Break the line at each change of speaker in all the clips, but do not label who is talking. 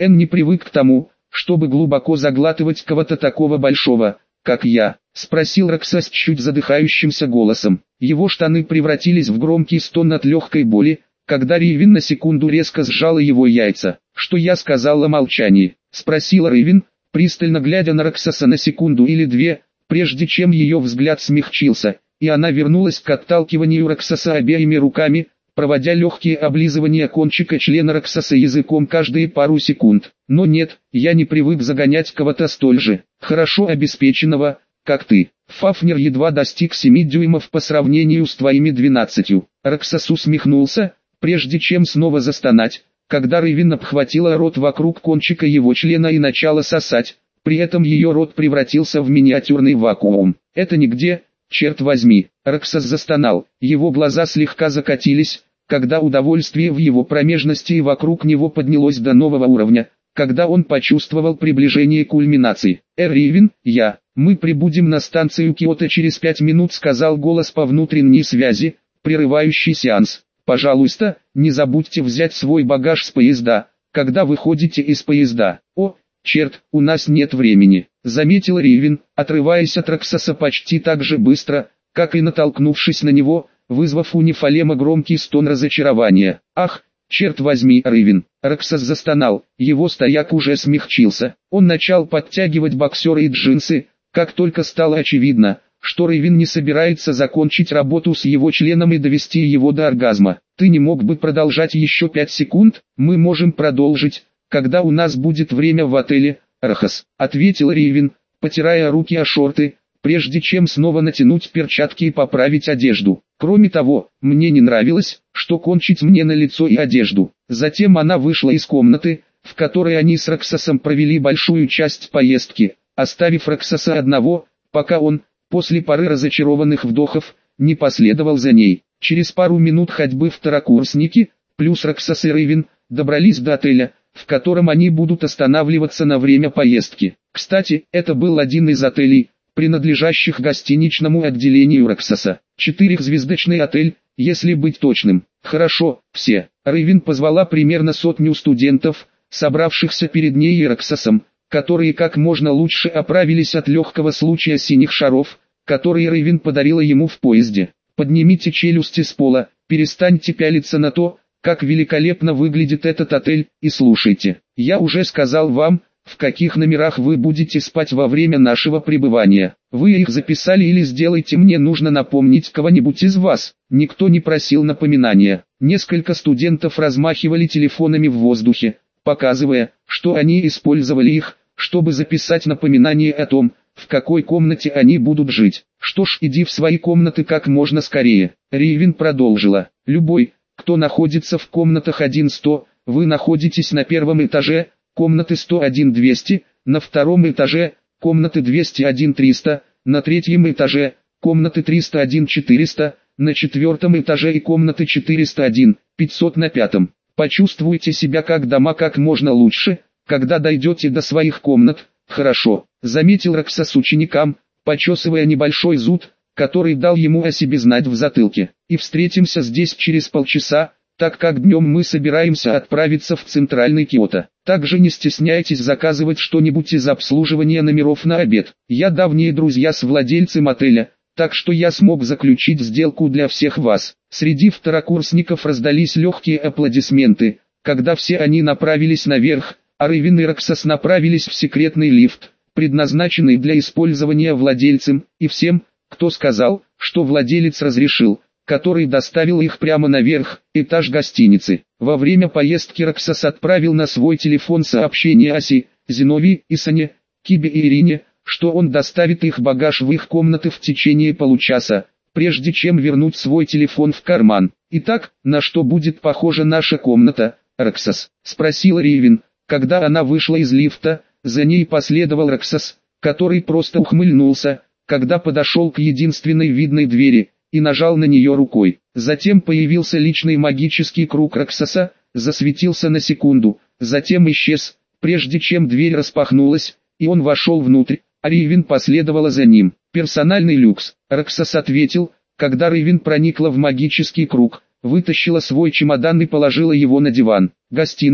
Эн не привык к тому, чтобы глубоко заглатывать кого-то такого большого, как я, спросил Роксас чуть задыхающимся голосом. Его штаны превратились в громкий стон от легкой боли, когда Ривин на секунду резко сжала его яйца. «Что я сказал о молчании?» — спросила Ривин, пристально глядя на Роксаса на секунду или две, прежде чем ее взгляд смягчился, и она вернулась к отталкиванию Роксаса обеими руками, проводя легкие облизывания кончика члена Роксаса языком каждые пару секунд. «Но нет, я не привык загонять кого-то столь же хорошо обеспеченного, как ты. Фафнер едва достиг 7 дюймов по сравнению с твоими 12. Роксас усмехнулся, прежде чем снова застонать, когда Ривин обхватила рот вокруг кончика его члена и начала сосать, при этом ее рот превратился в миниатюрный вакуум. «Это нигде, черт возьми!» Роксас застонал, его глаза слегка закатились, когда удовольствие в его промежности и вокруг него поднялось до нового уровня, когда он почувствовал приближение кульминации. «Ривин, мы прибудем на станцию Киото через 5 минут», сказал голос по внутренней связи, прерывающий сеанс. «Пожалуйста, не забудьте взять свой багаж с поезда, когда выходите из поезда». «О, черт, у нас нет времени», — заметил Ривин, отрываясь от Роксаса почти так же быстро, как и натолкнувшись на него, вызвав у Нефалема громкий стон разочарования. «Ах, черт возьми, Ривин!» Роксас застонал, его стояк уже смягчился. Он начал подтягивать боксеры и джинсы, как только стало очевидно, что Ривин не собирается закончить работу с его членом и довести его до оргазма. «Ты не мог бы продолжать еще 5 секунд? Мы можем продолжить, когда у нас будет время в отеле, Рохас», — ответил Ривин, потирая руки о шорты, прежде чем снова натянуть перчатки и поправить одежду. «Кроме того, мне не нравилось, что кончить мне на лицо и одежду». Затем она вышла из комнаты, в которой они с Роксасом провели большую часть поездки, оставив Роксаса одного, пока он, после пары разочарованных вдохов, не последовал за ней. Через пару минут ходьбы второкурсники, плюс Роксас и Ривин, добрались до отеля, в котором они будут останавливаться на время поездки. Кстати, это был один из отелей, принадлежащих гостиничному отделению Роксаса. 4-звездочный отель, если быть точным. «Хорошо, все». Ривин позвала примерно 100 студентов, собравшихся перед ней и Роксасом, которые как можно лучше оправились от легкого случая синих шаров, которые Ривин подарила ему в поезде. «Поднимите челюсти с пола, перестаньте пялиться на то, как великолепно выглядит этот отель, и слушайте. Я уже сказал вам, в каких номерах вы будете спать во время нашего пребывания. Вы их записали или сделайте, мне нужно напомнить кого-нибудь из вас». Никто не просил напоминания. Несколько студентов размахивали телефонами в воздухе, показывая, что они использовали их, чтобы записать напоминание о том, в какой комнате они будут жить. «Что ж, иди в свои комнаты как можно скорее». Ривин продолжила. «Любой, кто находится в комнатах 1-100, вы находитесь на первом этаже, комнаты 101-200, на втором этаже, комнаты 201-300, на третьем этаже, комнаты 301-400, на четвертом этаже и комнаты 401-500 на пятом. Почувствуйте себя как дома как можно лучше, когда дойдете до своих комнат». «Хорошо», — заметил Роксас ученикам, почесывая небольшой зуд, который дал ему о себе знать в затылке. «И встретимся здесь через полчаса, так как днем мы собираемся отправиться в центральный Киото. Также не стесняйтесь заказывать что-нибудь из обслуживания номеров на обед. Я давние друзья с владельцем отеля, так что я смог заключить сделку для всех вас». Среди второкурсников раздались легкие аплодисменты, когда все они направились наверх, а Ривин и Роксас направились в секретный лифт, предназначенный для использования владельцем, и всем, кто сказал, что владелец разрешил, который доставил их прямо наверх, этаж гостиницы. Во время поездки Роксас отправил на свой телефон сообщение Аси, Зиновии, Исане, Кибе и Ирине, что он доставит их багаж в их комнаты в течение получаса, прежде чем вернуть свой телефон в карман. «Итак, на что будет похожа наша комната, Роксас?» — спросила Ривин, когда она вышла из лифта. За ней последовал Роксас, который просто ухмыльнулся, когда подошел к единственной видной двери, и нажал на нее рукой. Затем появился личный магический круг Роксаса, засветился на секунду, затем исчез, прежде чем дверь распахнулась, и он вошел внутрь, а Ривин последовала за ним. «Персональный люкс», — Роксас ответил, когда Ривин проникла в магический круг, вытащила свой чемодан и положила его на диван. «Гостиная,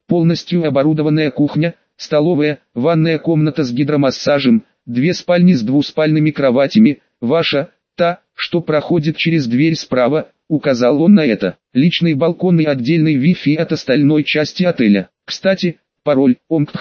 полностью оборудованная кухня, столовая, ванная комната с гидромассажем, 2 спальни с двуспальными кроватями, ваша, та, что проходит через дверь справа, указал он на это, личный балкон и отдельный Wi-Fi от остальной части отеля. Кстати, пароль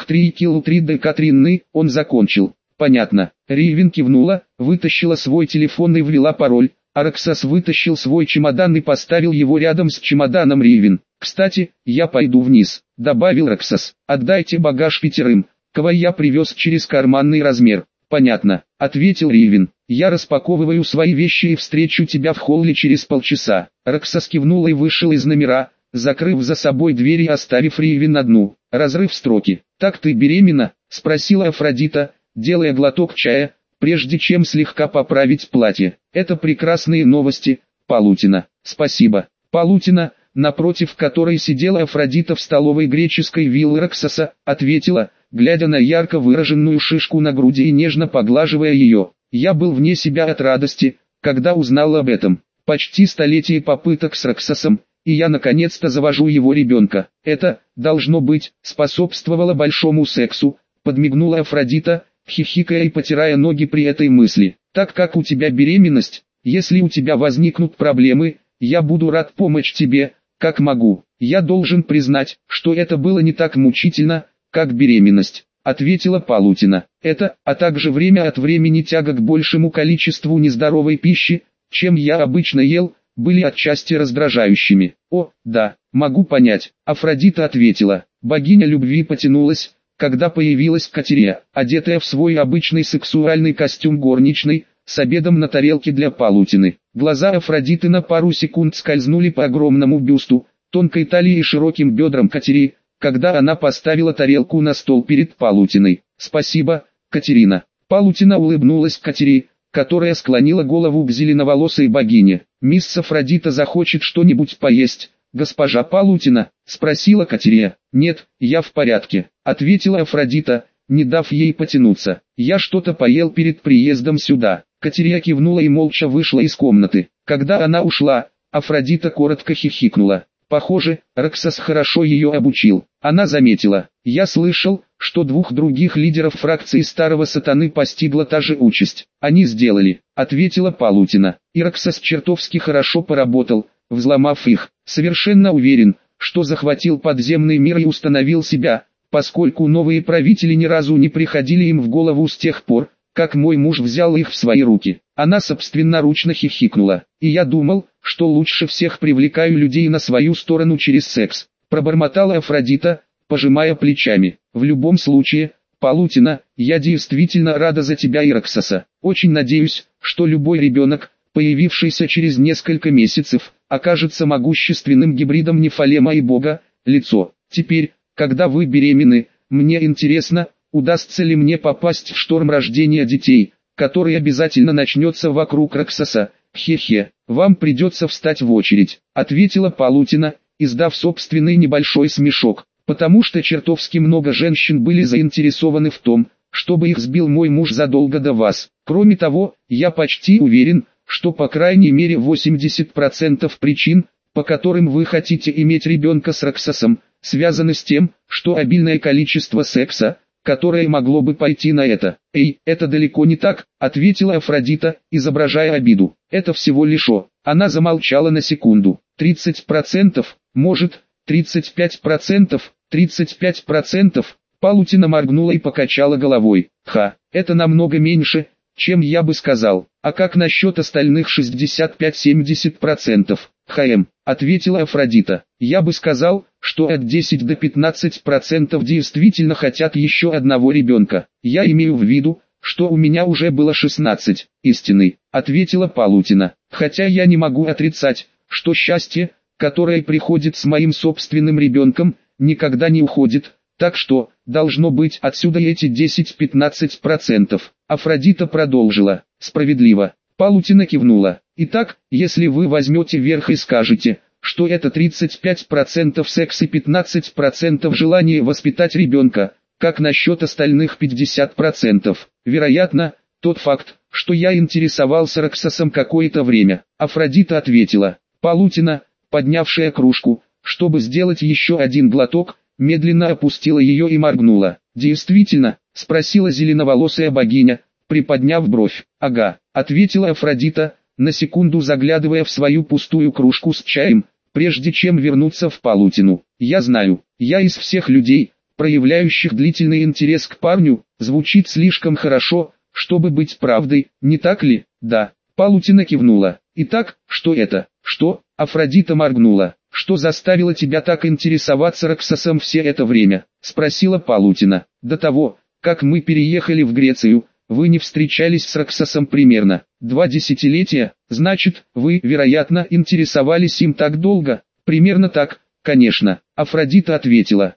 OMP3KL3D он закончил. Понятно. Ривен кивнула, вытащила свой телефон и ввела пароль. Роксос вытащил свой чемодан и поставил его рядом с чемоданом Ривен. «Кстати, я пойду вниз», — добавил Роксос. «Отдайте багаж 5, кого я привез через карманный размер». «Понятно», — ответил Ривен. «Я распаковываю свои вещи и встречу тебя в холле через полчаса». Роксос кивнул и вышел из номера, закрыв за собой дверь и оставив Ривен одну. Разрыв строки. «Так ты беременна?» — спросила Афродита, делая глоток чая, прежде чем слегка поправить платье. «Это прекрасные новости, Палутина». «Спасибо». Палутина, напротив которой сидела Афродита в столовой греческой виллы Роксоса, ответила, глядя на ярко выраженную шишку на груди и нежно поглаживая ее. «Я был вне себя от радости, когда узнал об этом. Почти столетие попыток с Роксосом, и я наконец-то завожу его ребенка. Это, должно быть, способствовало большому сексу», подмигнула Афродита, хихикая и потирая ноги при этой мысли. «Так как у тебя беременность, если у тебя возникнут проблемы, я буду рад помочь тебе, как могу. Я должен признать, что это было не так мучительно, как беременность», ответила Палутина. «Это, а также время от времени тяга к большему количеству нездоровой пищи, чем я обычно ел, были отчасти раздражающими». «О, да, могу понять», Афродита ответила. Богиня любви потянулась, когда появилась Катерия, одетая в свой обычный сексуальный костюм горничной, с обедом на тарелке для Палутины. Глаза Афродиты на пару секунд скользнули по огромному бюсту, тонкой талии и широким бедрам Катерии, когда она поставила тарелку на стол перед Палутиной. «Спасибо, Катерина». Палутина улыбнулась Катерии, которая склонила голову к зеленоволосой богине. «Мисс Афродита захочет что-нибудь поесть, госпожа Палутина?» — спросила Катерия. «Нет, я в порядке», — ответила Афродита, не дав ей потянуться. «Я что-то поел перед приездом сюда». Катерия кивнула и молча вышла из комнаты. Когда она ушла, Афродита коротко хихикнула. Похоже, Роксос хорошо ее обучил. Она заметила: «Я слышал, что 2 других лидеров фракции Старого Сатаны постигла та же участь». «Они сделали», — ответила Палутина. «И Роксос чертовски хорошо поработал, взломав их. Совершенно уверен, что захватил подземный мир и установил себя, поскольку новые правители ни разу не приходили им в голову с тех пор, как мой муж взял их в свои руки». Она собственноручно хихикнула. «И я думал, что лучше всех привлекаю людей на свою сторону через секс», пробормотала Афродита, пожимая плечами. «В любом случае, Палутина, я действительно рада за тебя и Роксоса. Очень надеюсь, что любой ребенок, появившийся через несколько месяцев, окажется могущественным гибридом Нефалема и Бога, лицо. Теперь, когда вы беременны, мне интересно, удастся ли мне попасть в шторм рождения детей, который обязательно начнется вокруг Роксоса. Хе-хе, вам придется встать в очередь», ответила Палутина, издав собственный небольшой смешок, «потому что чертовски много женщин были заинтересованы в том, чтобы их сбил мой муж задолго до вас. Кроме того, я почти уверен, что по крайней мере 80% причин, по которым вы хотите иметь ребенка с Роксосом, связаны с тем, что обильное количество секса, которое могло бы пойти на это». «Эй, это далеко не так», ответила Афродита, изображая обиду. «Это всего лишь о». Она замолчала на секунду. 30%, может, 35%, 35%. Палутина моргнула и покачала головой. «Ха, это намного меньше, чем я бы сказал. А как насчет остальных 65-70%? ХМ», ответила Афродита. «Я бы сказал, что от 10 до 15% действительно хотят еще одного ребенка. Я имею в виду, что у меня уже было 16, истинный», ответила Палутина. «Хотя я не могу отрицать, что счастье, которое приходит с моим собственным ребенком, никогда не уходит, так что, должно быть отсюда эти 10-15%. Афродита продолжила. «Справедливо». Палутина кивнула. «Итак, если вы возьмете верх и скажете, что это 35% секс и 15% желание воспитать ребенка, как насчет остальных 50%? Вероятно, тот факт, что я интересовался Роксосом какое-то время», Афродита ответила. Палутина, поднявшая кружку, чтобы сделать еще один глоток, медленно опустила ее и моргнула. «Действительно?» — спросила зеленоволосая богиня, приподняв бровь. «Ага», — ответила Афродита, на секунду заглядывая в свою пустую кружку с чаем, прежде чем вернуться в палутину. «Я знаю, я из всех людей, проявляющих длительный интерес к парню, звучит слишком хорошо, чтобы быть правдой, не так ли?» «Да». Палутина кивнула. «Итак, что это?» «Что?» Афродита моргнула. «Что заставило тебя так интересоваться Роксосом все это время?» — спросила Палутина. «До того, как мы переехали в Грецию, вы не встречались с Роксосом примерно 2 десятилетия, значит, вы, вероятно, интересовались им так долго?» «Примерно так, конечно», — Афродита ответила.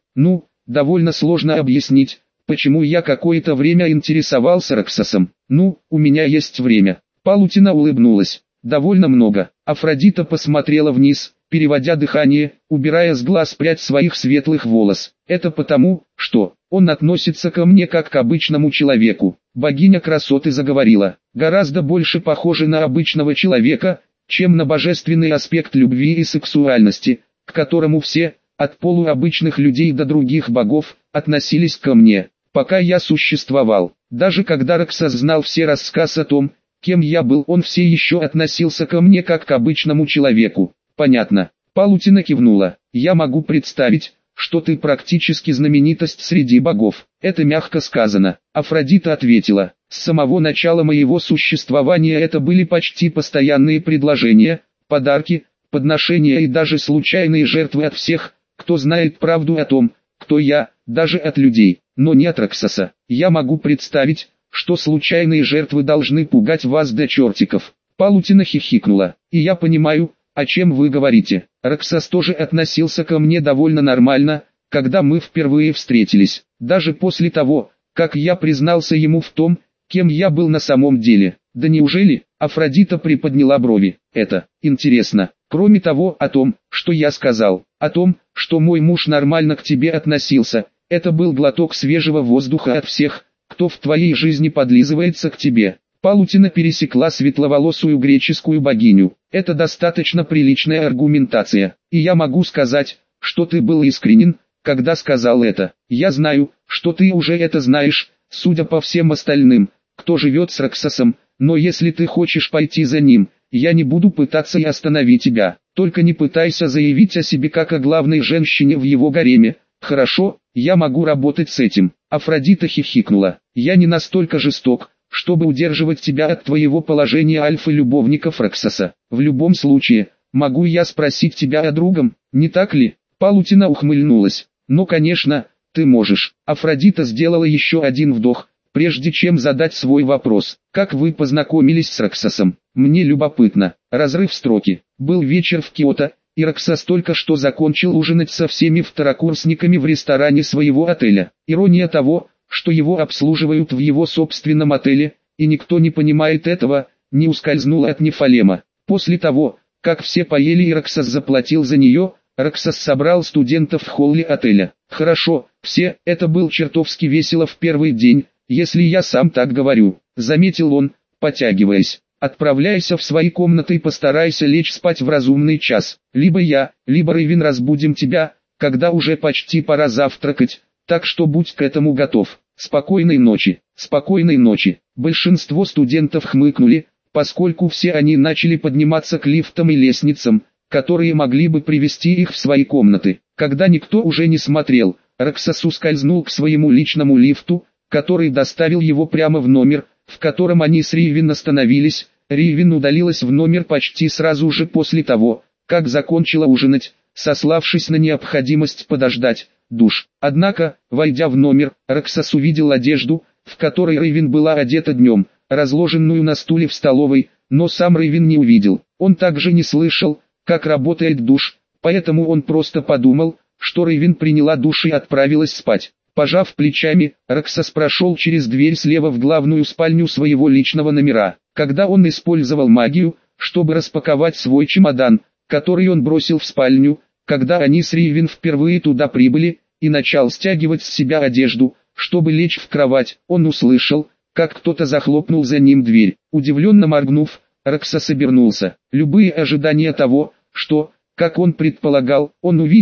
Довольно сложно объяснить, почему я какое-то время интересовался Роксосом. У меня есть время». Палутина улыбнулась. «Довольно много». Афродита посмотрела вниз, переводя дыхание, убирая с глаз прядь своих светлых волос. «Это потому, что он относится ко мне как к обычному человеку». Богиня красоты заговорила. «Гораздо больше похоже на обычного человека, чем на божественный аспект любви и сексуальности, к которому все, от полуобычных людей до других богов, относились ко мне, пока я существовал. Даже когда Роксос знал все рассказ о том, кем я был, он все еще относился ко мне как к обычному человеку». «Понятно». Палутина кивнула. «Я могу представить, что ты практически знаменитость среди богов». «Это мягко сказано», — Афродита ответила. «С самого начала моего существования это были почти постоянные предложения, подарки, подношения и даже случайные жертвы от всех, кто знает правду о том, кто я, даже от людей, но не от Роксоса. Я могу представить, что случайные жертвы должны пугать вас до чертиков». Палутина хихикнула. «И я понимаю, о чем вы говорите. Роксос тоже относился ко мне довольно нормально, когда мы впервые встретились, даже после того, как я признался ему в том, кем я был на самом деле». «Да неужели?» Афродита приподняла брови. «Это интересно. Кроме того, о том, что я сказал, о том, что мой муж нормально к тебе относился, это был глоток свежего воздуха от всех, кто в твоей жизни подлизывается к тебе». Палутина пересекла светловолосую греческую богиню. «Это достаточно приличная аргументация, и я могу сказать, что ты был искренен, когда сказал это. Я знаю, что ты уже это знаешь, судя по всем остальным, кто живет с Роксосом, но если ты хочешь пойти за ним, я не буду пытаться и остановить тебя. Только не пытайся заявить о себе как о главной женщине в его гареме. Хорошо, я могу работать с этим». Афродита хихикнула. «Я не настолько жесток, чтобы удерживать тебя от твоего положения альфа-любовников Роксоса. В любом случае, могу я спросить тебя о другом, не так ли?» Палутина ухмыльнулась. «Ну конечно, ты можешь». Афродита сделала еще один вдох, прежде чем задать свой вопрос. «Как вы познакомились с Роксосом?» «Мне любопытно». Разрыв строки. «Был вечер в Киото, и Роксос только что закончил ужинать со всеми второкурсниками в ресторане своего отеля. Ирония того, что его обслуживают в его собственном отеле, и никто не понимает этого, не ускользнула от Нефалема. После того, как все поели и Роксос заплатил за нее, Роксос собрал студентов в холле отеля. Хорошо, все, это был чертовски весело в первый день, если я сам так говорю», — заметил он, потягиваясь. «Отправляйся в свои комнаты и постарайся лечь спать в разумный час. Либо я, либо Рейвен разбудим тебя, когда уже почти пора завтракать, так что будь к этому готов. Спокойной ночи». «Спокойной ночи». Большинство студентов хмыкнули, поскольку все они начали подниматься к лифтам и лестницам, которые могли бы привести их в свои комнаты. Когда никто уже не смотрел, Роксос ускользнул к своему личному лифту, который доставил его прямо в номер, в котором они с Ривен остановились. Ривен удалилась в номер почти сразу же после того, как закончила ужинать, сославшись на необходимость подождать душ. Однако, войдя в номер, Роксос увидел одежду, в которой Ривен была одета днем, разложенную на стуле в столовой, но сам Ривен не увидел. Он также не слышал, как работает душ, поэтому он просто подумал, что Ривен приняла душ и отправилась спать. Пожав плечами, Роксос прошел через дверь слева в главную спальню своего личного номера. Когда он использовал магию, чтобы распаковать свой чемодан, который он бросил в спальню, когда они с Ривен впервые туда прибыли, и начал стягивать с себя одежду, чтобы лечь в кровать, он услышал, как кто-то захлопнул за ним дверь. Удивленно моргнув, Роксос обернулся. Любые ожидания того, что, как он предполагал, он увидит,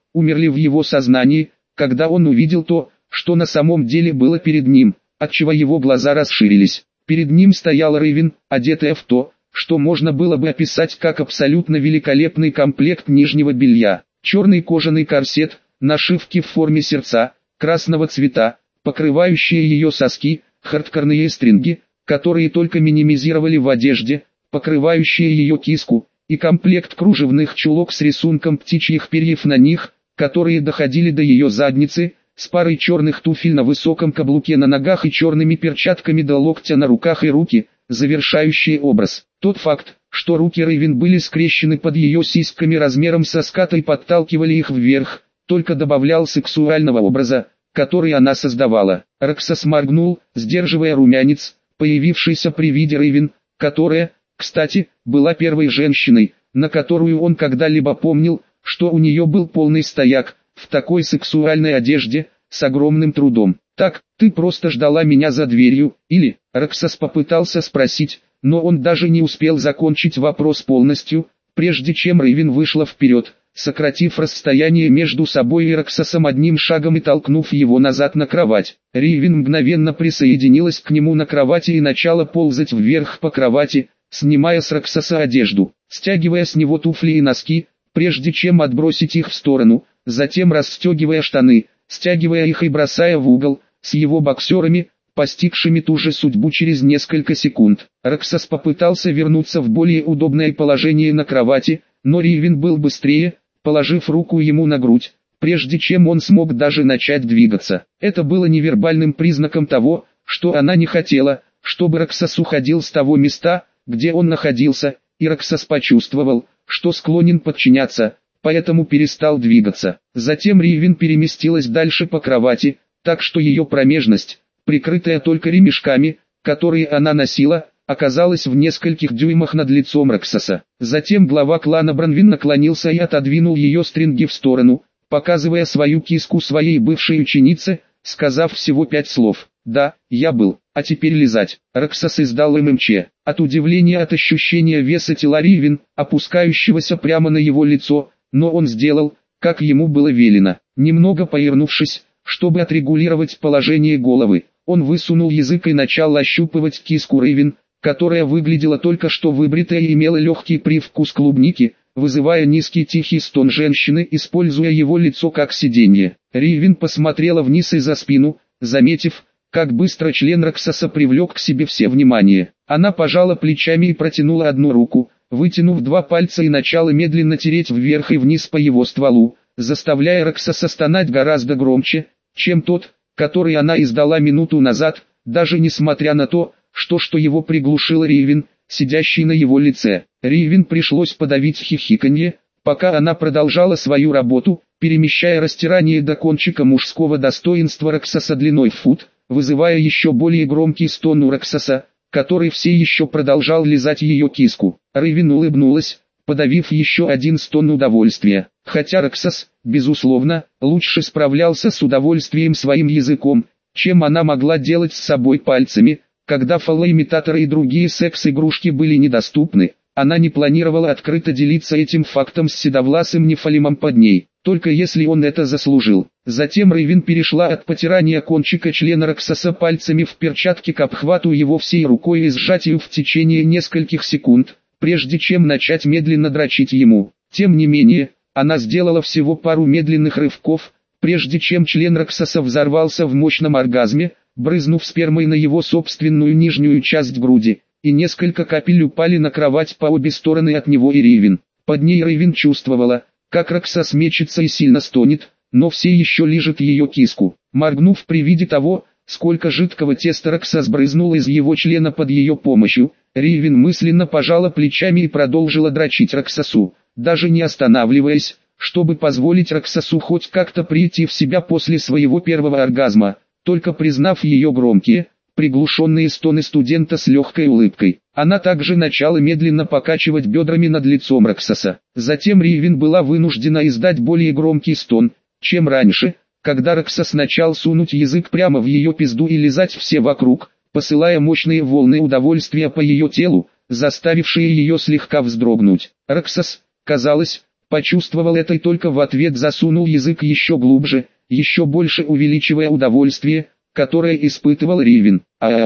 умерли в его сознании, когда он увидел то, что на самом деле было перед ним, отчего его глаза расширились. Перед ним стояла Рейвен, одетая в то, что можно было бы описать как абсолютно великолепный комплект нижнего белья. Черный кожаный корсет, нашивки в форме сердца, красного цвета, покрывающие ее соски, хардкорные стринги, которые только минимизировали в одежде, покрывающие ее киску, и комплект кружевных чулок с рисунком птичьих перьев на них, которые доходили до ее задницы, с парой черных туфель на высоком каблуке на ногах и черными перчатками до локтя на руках и руки, завершающие образ. Тот факт, что руки Рейвен были скрещены под ее сиськами размером со скат и подталкивали их вверх, только добавлял сексуального образа, который она создавала. Роксас моргнул, сдерживая румянец, появившийся при виде Рейвен, которая, кстати, была первой женщиной, на которую он когда-либо помнил, что у нее был полный стояк, в такой сексуальной одежде, с огромным трудом. «Так, ты просто ждала меня за дверью, или?» Роксас попытался спросить, но он даже не успел закончить вопрос полностью, прежде чем Рейвен вышла вперед, сократив расстояние между собой и Роксасом одним шагом и толкнув его назад на кровать. Рейвен мгновенно присоединилась к нему на кровати и начала ползать вверх по кровати, снимая с Роксаса одежду, стягивая с него туфли и носки, прежде чем отбросить их в сторону, затем расстегивая штаны, стягивая их и бросая в угол, с его боксерами, постигшими ту же судьбу через несколько секунд. Роксас попытался вернуться в более удобное положение на кровати, но Рейвен был быстрее, положив руку ему на грудь, прежде чем он смог даже начать двигаться. Это было невербальным признаком того, что она не хотела, чтобы Роксас уходил с того места, где он находился, и Роксас почувствовал, что склонен подчиняться, поэтому перестал двигаться. Затем Рейвен переместилась дальше по кровати, так что ее промежность, прикрытая только ремешками, которые она носила, оказалась в нескольких дюймах над лицом Роксаса. Затем глава клана Бронвин наклонился и отодвинул ее стринги в сторону, показывая свою киску своей бывшей ученице, сказав всего 5 слов. «Да, я был, а теперь лизать». Роксас издал ММЧ. От удивления от ощущения веса тела Рейвен, опускающегося прямо на его лицо, но он сделал, как ему было велено. Немного повернувшись, чтобы отрегулировать положение головы, он высунул язык и начал ощупывать киску Рейвен, которая выглядела только что выбритая и имела легкий привкус клубники, вызывая низкий тихий стон женщины, используя его лицо как сиденье. Рейвен посмотрела вниз и за спину, заметив, как быстро член Роксаса привлек к себе все внимание. Она пожала плечами и протянула одну руку, вытянув 2 пальца и начала медленно тереть вверх и вниз по его стволу, заставляя Роксаса стонать гораздо громче, чем тот, который она издала минуту назад, даже несмотря на то, что его приглушила Рейвен, сидящий на его лице. Рейвен пришлось подавить хихиканье, пока она продолжала свою работу, перемещая растирание до кончика мужского достоинства Роксаса длиной в фут, вызывая еще более громкий стон у Роксаса, который все еще продолжал лизать ее киску. Рейвен улыбнулась, подавив еще один стон удовольствия. Хотя Роксас, безусловно, лучше справлялся с удовольствием своим языком, чем она могла делать с собой пальцами, когда фалоимитаторы и другие секс-игрушки были недоступны, она не планировала открыто делиться этим фактом с седовласым нефалимом под ней, только если он это заслужил. Затем Рейвен перешла от потирания кончика члена Роксаса пальцами в перчатке к обхвату его всей рукой и сжатию в течение нескольких секунд, прежде чем начать медленно дрочить ему. Тем не менее, она сделала всего пару медленных рывков, прежде чем член Роксаса взорвался в мощном оргазме, брызнув спермой на его собственную нижнюю часть груди, и несколько капель упали на кровать по обе стороны от него и Рейвен. Под ней Рейвен чувствовала, как Роксас мечется и сильно стонет, но все еще лижет ее киску. Моргнув при виде того, сколько жидкого теста Роксас брызнул из его члена под ее помощью, Рейвен мысленно пожала плечами и продолжила дрочить Роксасу, даже не останавливаясь, чтобы позволить Роксасу хоть как-то прийти в себя после своего первого оргазма, только признав ее громкие, приглушенные стоны студента с легкой улыбкой. Она также начала медленно покачивать бедрами над лицом Роксаса. Затем Рейвен была вынуждена издать более громкий стон, чем раньше, когда Роксас начал сунуть язык прямо в ее пизду и лизать все вокруг, посылая мощные волны удовольствия по ее телу, заставившие ее слегка вздрогнуть. Роксас, казалось, почувствовал это и только в ответ засунул язык еще глубже, еще больше увеличивая удовольствие, которое испытывал Ривен.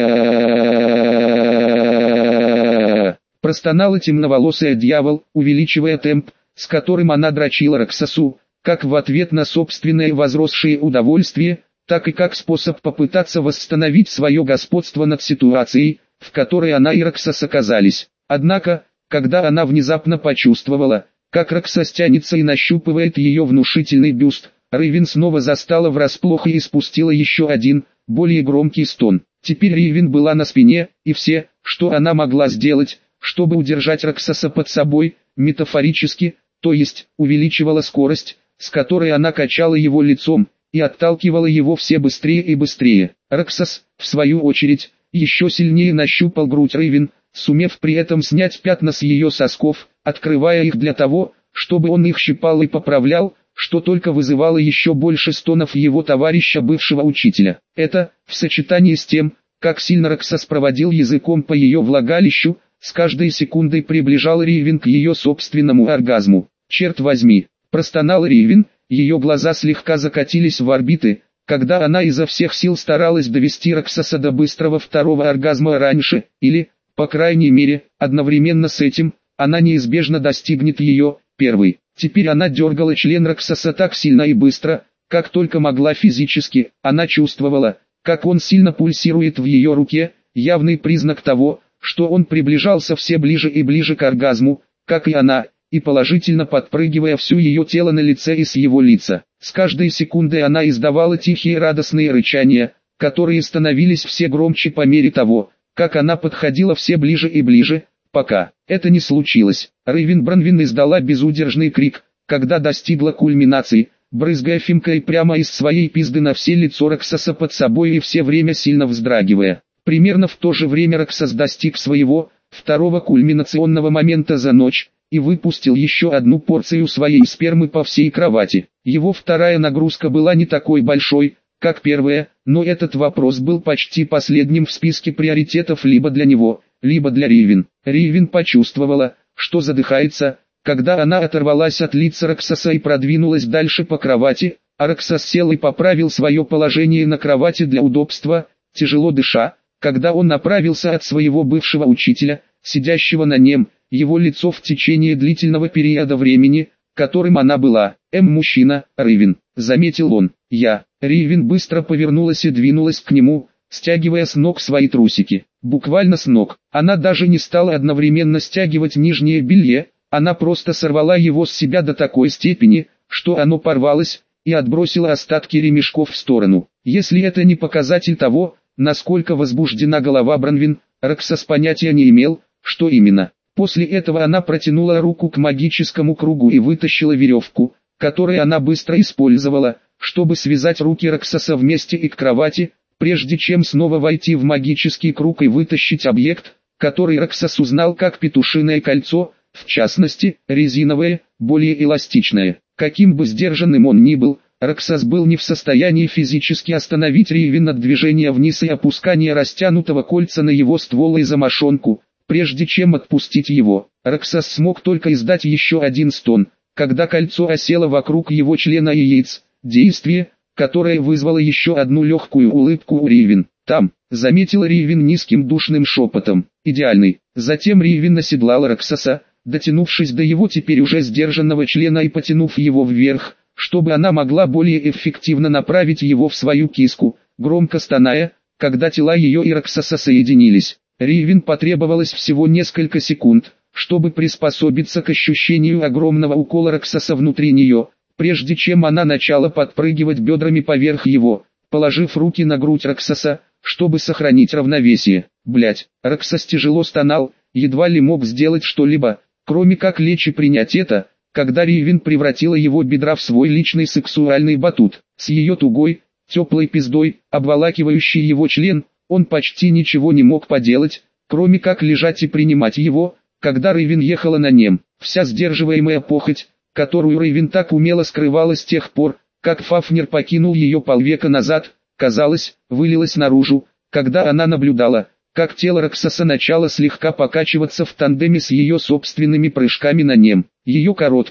Простонала темноволосая дьявол, увеличивая темп, с которым она дрочила Роксосу, как в ответ на собственное возросшее удовольствие, так и как способ попытаться восстановить свое господство над ситуацией, в которой она и Роксос оказались. Однако, когда она внезапно почувствовала, как Роксос тянется и нащупывает ее внушительный бюст, Ривен снова застала врасплох и испустила еще один, более громкий стон. Теперь Ривен была на спине, и все, что она могла сделать, чтобы удержать Роксоса под собой, метафорически, то есть, увеличивала скорость, с которой она качала его лицом, и отталкивала его все быстрее и быстрее. Роксос, в свою очередь, еще сильнее нащупал грудь Ривен, сумев при этом снять пятна с ее сосков, открывая их для того, чтобы он их щипал и поправлял, что только вызывало еще больше стонов его товарища бывшего учителя. Это, в сочетании с тем, как сильно Роксос проводил языком по ее влагалищу, с каждой секундой приближал Ривен к ее собственному оргазму. «Черт возьми!» – простонал Ривен, ее глаза слегка закатились в орбиты, когда она изо всех сил старалась довести Роксоса до быстрого второго оргазма раньше, или, по крайней мере, одновременно с этим, она неизбежно достигнет ее, первой. Теперь она дергала член Роксоса так сильно и быстро, как только могла физически, она чувствовала, как он сильно пульсирует в ее руке, явный признак того, что он приближался все ближе и ближе к оргазму, как и она, и положительно подпрыгивая всё ее тело на лице и с его лица. С каждой секундой она издавала тихие радостные рычания, которые становились все громче по мере того, как она подходила все ближе и ближе, пока это не случилось. Ривен Бранвин издала безудержный крик, когда достигла кульминации, брызгая фимкой прямо из своей пизды на все лицо Роксоса под собой и все время сильно вздрагивая. Примерно в то же время Роксос достиг своего, второго кульминационного момента за ночь, и выпустил еще одну порцию своей спермы по всей кровати. Его вторая нагрузка была не такой большой, как первая, но этот вопрос был почти последним в списке приоритетов либо для него, либо для Ривен. Ривен почувствовала, что задыхается, когда она оторвалась от лица Роксоса и продвинулась дальше по кровати, а Роксос сел и поправил свое положение на кровати для удобства, тяжело дыша, когда он направился от своего бывшего учителя, сидящего на нем, его лицо в течение длительного периода времени, которым она была. «Мужчина, Ривен», — заметил он. Ривен быстро повернулась и двинулась к нему, стягивая с ног свои трусики. Буквально с ног. Она даже не стала одновременно стягивать нижнее белье, она просто сорвала его с себя до такой степени, что оно порвалось, и отбросила остатки ремешков в сторону. Если это не показатель того, насколько возбуждена голова Бранвин, Роксос понятия не имел, что именно. После этого она протянула руку к магическому кругу и вытащила веревку, которую она быстро использовала, чтобы связать руки Роксоса вместе и к кровати, прежде чем снова войти в магический круг и вытащить объект, который Роксос узнал как петушиное кольцо, в частности, резиновое, более эластичное. Каким бы сдержанным он ни был, Роксос был не в состоянии физически остановить Ривен от движения вниз и опускания растянутого кольца на его ствол и замошонку. Прежде чем отпустить его, Роксос смог только издать еще один стон, когда кольцо осело вокруг его члена и яиц, действие, которое вызвало еще одну легкую улыбку у Ривен. «Там», — заметил Ривен низким душным шепотом, — «идеальный». Затем Ривен оседлала Роксоса, дотянувшись до его теперь уже сдержанного члена и потянув его вверх, чтобы она могла более эффективно направить его в свою киску, громко стоная, когда тела ее и Роксоса соединились. Ривен потребовалось всего несколько секунд, чтобы приспособиться к ощущению огромного укола Роксоса внутри нее, прежде чем она начала подпрыгивать бедрами поверх его, положив руки на грудь Роксоса, чтобы сохранить равновесие. Блять, Роксос тяжело стонал, едва ли мог сделать что-либо, кроме как лечь и принять это, когда Ривен превратила его бедра в свой личный сексуальный батут. С ее тугой, теплой пиздой, обволакивающей его член, он почти ничего не мог поделать, кроме как лежать и принимать его, когда Ривен ехала на нем. Вся сдерживаемая похоть, которую Ривен так умело скрывала с тех пор, как Фафнер покинул ее полвека назад, казалось, вылилась наружу, когда она наблюдала, как тело Роксоса начало слегка покачиваться в тандеме с ее собственными прыжками на нем. Ее короткие,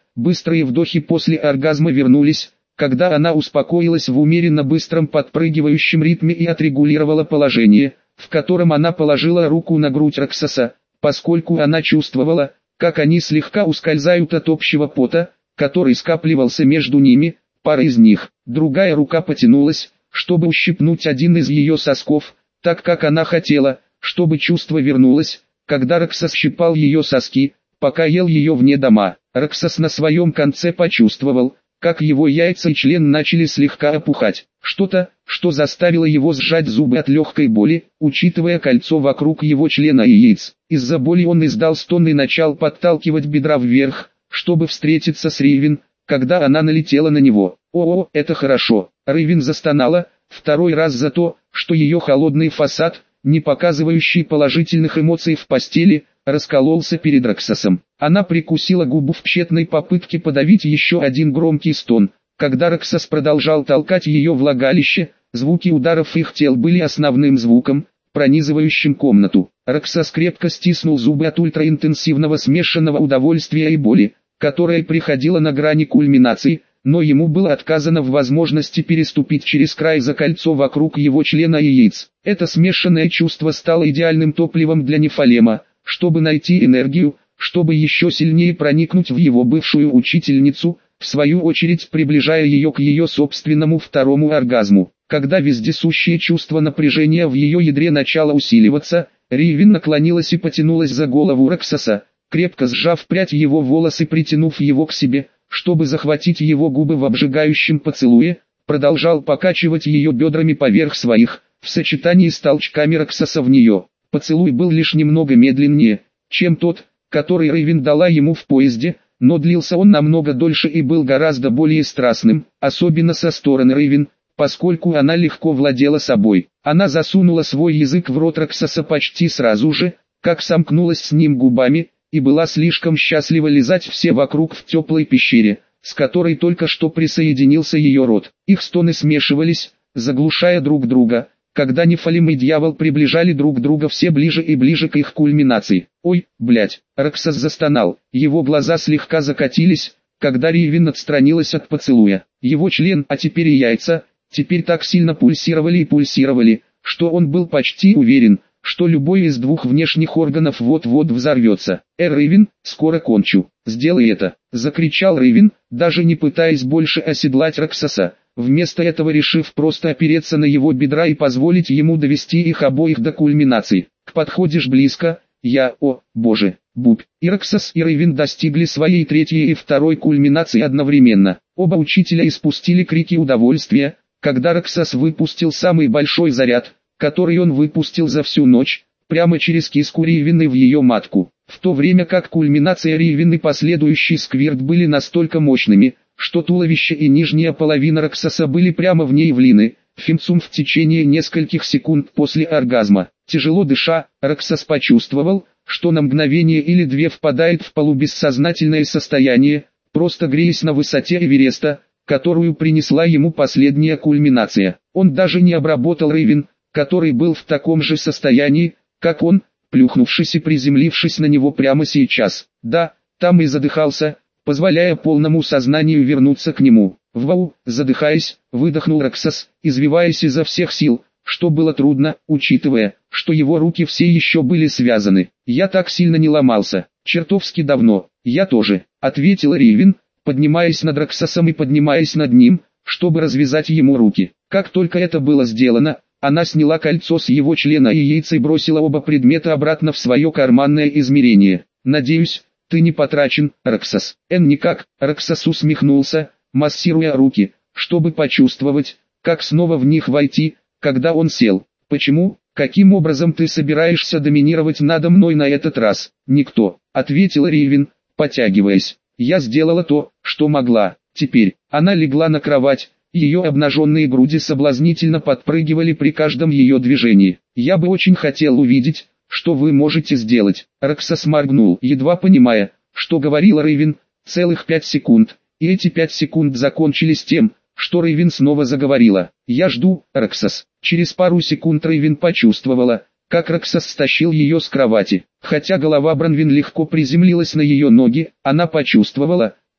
быстрые вдохи после оргазма вернулись, когда она успокоилась в умеренно быстром подпрыгивающем ритме и отрегулировала положение, в котором она положила руку на грудь Роксоса, поскольку она чувствовала, как они слегка ускользают от общего пота, который скапливался между ними. Пара из них, другая рука потянулась, чтобы ущипнуть один из ее сосков, так как она хотела, чтобы чувство вернулось, когда Роксос щипал ее соски, пока ел ее вне дома. Роксос на своем конце почувствовал, как его яйца и член начали слегка опухать. Что-то, что заставило его сжать зубы от легкой боли, учитывая кольцо вокруг его члена и яиц. Из-за боли он издал стон и начал подталкивать бедра вверх, чтобы встретиться с Рейвен, когда она налетела на него. «О, это хорошо!» Рейвен застонала, второй раз за то, что ее холодный фасад, не показывающий положительных эмоций в постели, раскололся перед Роксосом. Она прикусила губу в тщетной попытке подавить еще один громкий стон. Когда Роксос продолжал толкать ее влагалище, звуки ударов их тел были основным звуком, пронизывающим комнату. Роксос крепко стиснул зубы от ультраинтенсивного смешанного удовольствия и боли, которая приходила на грани кульминации, но ему было отказано в возможности переступить через край за кольцо вокруг его члена и яиц. Это смешанное чувство стало идеальным топливом для Нефалема, чтобы найти энергию, чтобы еще сильнее проникнуть в его бывшую учительницу, в свою очередь приближая ее к ее собственному второму оргазму. Когда вездесущее чувство напряжения в ее ядре начало усиливаться, Рейвен наклонилась и потянулась за голову Роксоса, крепко сжав прядь его волос и притянув его к себе, чтобы захватить его губы в обжигающем поцелуе, продолжал покачивать ее бедрами поверх своих, в сочетании с толчками Роксоса в нее. Поцелуй был лишь немного медленнее, чем тот, который Рейвен дала ему в поезде, но длился он намного дольше и был гораздо более страстным, особенно со стороны Рейвен, поскольку она легко владела собой. Она засунула свой язык в рот Роксоса почти сразу же, как сомкнулась с ним губами, и была слишком счастлива лизать все вокруг в теплой пещере, с которой только что присоединился ее рот. Их стоны смешивались, заглушая друг друга, когда Нефалим и дьявол приближали друг друга все ближе и ближе к их кульминации. «Ой, блять!» Роксос застонал, его глаза слегка закатились, когда Рейвен отстранилась от поцелуя. Его член, а теперь и яйца, теперь так сильно пульсировали, что он был почти уверен, что любой из двух внешних органов вот-вот взорвется. Рейвен, скоро кончу. Сделай это!» — закричал Рейвен, даже не пытаясь больше оседлать Роксоса, вместо этого решив просто опереться на его бедра и позволить ему довести их обоих до кульминации. «Подходишь близко, о боже, буб!» И Роксос и Рейвен достигли своей третьей и второй кульминации одновременно. Оба учителя испустили крики удовольствия, когда Роксос выпустил самый большой заряд, который он выпустил за всю ночь, прямо через киску Рейвен в ее матку, в то время как кульминация Рейвен и последующий сквирт были настолько мощными, что туловище и нижняя половина Роксоса были прямо в ней влины, фимцум в течение нескольких секунд после оргазма. Тяжело дыша, Роксос почувствовал, что на мгновение или две впадает в полубессознательное состояние, просто греясь на высоте Эвереста, которую принесла ему последняя кульминация. Он даже не обработал Рейвен, который был в таком же состоянии, как он, плюхнувшись и приземлившись на него прямо сейчас. Да, там и задыхался, позволяя полному сознанию вернуться к нему. «Вау!» — задыхаясь, выдохнул Роксос, извиваясь изо всех сил, что было трудно, учитывая, что его руки все еще были связаны. «Я так сильно не ломался, чертовски давно». «Я тоже», — ответила Рейвен, поднимаясь над Роксосом и поднимаясь над ним, чтобы развязать ему руки. Как только это было сделано, она сняла кольцо с его члена и яйца и бросила оба предмета обратно в свое карманное измерение. «Надеюсь, ты не потрачен, Роксос». «Никак», — Роксос усмехнулся, массируя руки, чтобы почувствовать, как снова в них войти, когда он сел. «Почему? Каким образом ты собираешься доминировать надо мной на этот раз?» «Никто», — ответила Рейвен, потягиваясь. «Я сделала то, что могла». Теперь она легла на кровать. Ее обнаженные груди соблазнительно подпрыгивали при каждом ее движении. «Я бы очень хотел увидеть, что вы можете сделать». Роксос моргнул, едва понимая, что говорила Рейвен, целых 5 секунд, и эти 5 секунд закончились тем, что Рейвен снова заговорила. «Я жду, Роксос». Через пару секунд Рейвен почувствовала, как Роксос стащил ее с кровати. Хотя голова Бронвин легко приземлилась на ее ноги, она почувствовала,